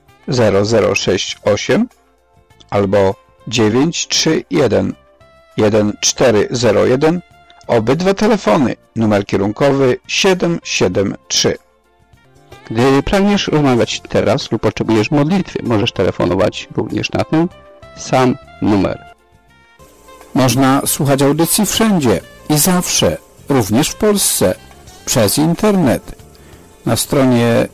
0068 albo 931 1401. Obydwa telefony, numer kierunkowy 773. Gdy pragniesz rozmawiać teraz lub potrzebujesz modlitwy, możesz telefonować również na ten sam numer. Można słuchać audycji wszędzie i zawsze, również w Polsce, przez internet. Na stronie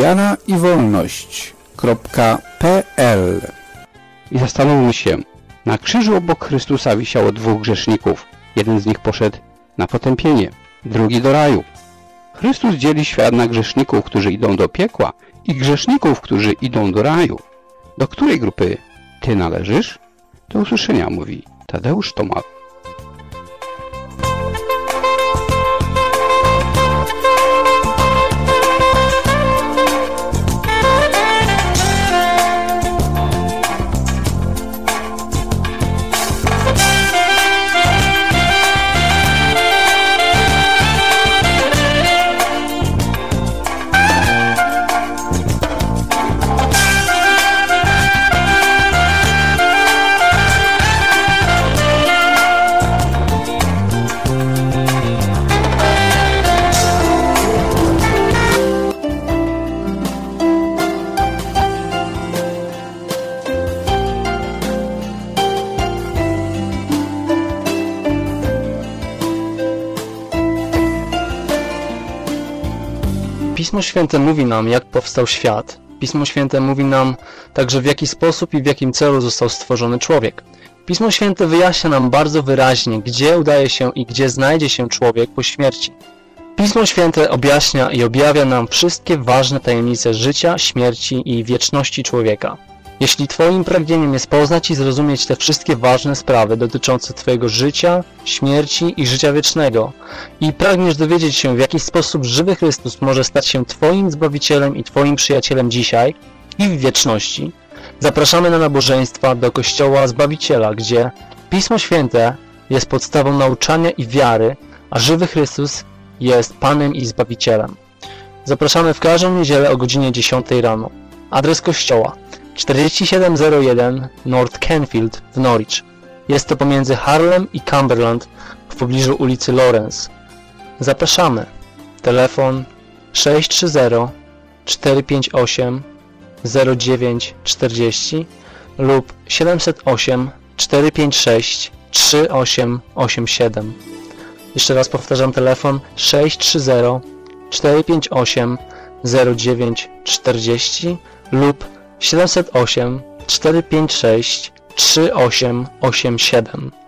wiaraiwolność.pl. I zastanówmy się, na krzyżu obok Chrystusa wisiało dwóch grzeszników. Jeden z nich poszedł na potępienie, drugi do raju. Chrystus dzieli świat na grzeszników, którzy idą do piekła i grzeszników, którzy idą do raju. Do której grupy ty należysz? Do usłyszenia, mówi Tadeusz Tomal. Pismo Święte mówi nam, jak powstał świat. Pismo Święte mówi nam także, w jaki sposób i w jakim celu został stworzony człowiek. Pismo Święte wyjaśnia nam bardzo wyraźnie, gdzie udaje się i gdzie znajdzie się człowiek po śmierci. Pismo Święte objaśnia i objawia nam wszystkie ważne tajemnice życia, śmierci i wieczności człowieka. Jeśli Twoim pragnieniem jest poznać i zrozumieć te wszystkie ważne sprawy dotyczące Twojego życia, śmierci i życia wiecznego i pragniesz dowiedzieć się, w jaki sposób żywy Chrystus może stać się Twoim Zbawicielem i Twoim przyjacielem dzisiaj i w wieczności, zapraszamy na nabożeństwa do Kościoła Zbawiciela, gdzie Pismo Święte jest podstawą nauczania i wiary, a żywy Chrystus jest Panem i Zbawicielem. Zapraszamy w każdą niedzielę o godzinie 10 rano. Adres kościoła: 4701 North Canfield w Norwich. Jest to pomiędzy Harlem i Cumberland w pobliżu ulicy Lawrence. Zapraszamy. Telefon 630 458 0940 lub 708 456 3887. Jeszcze raz powtarzam, telefon 630 458 0940 lub 708 456 3887.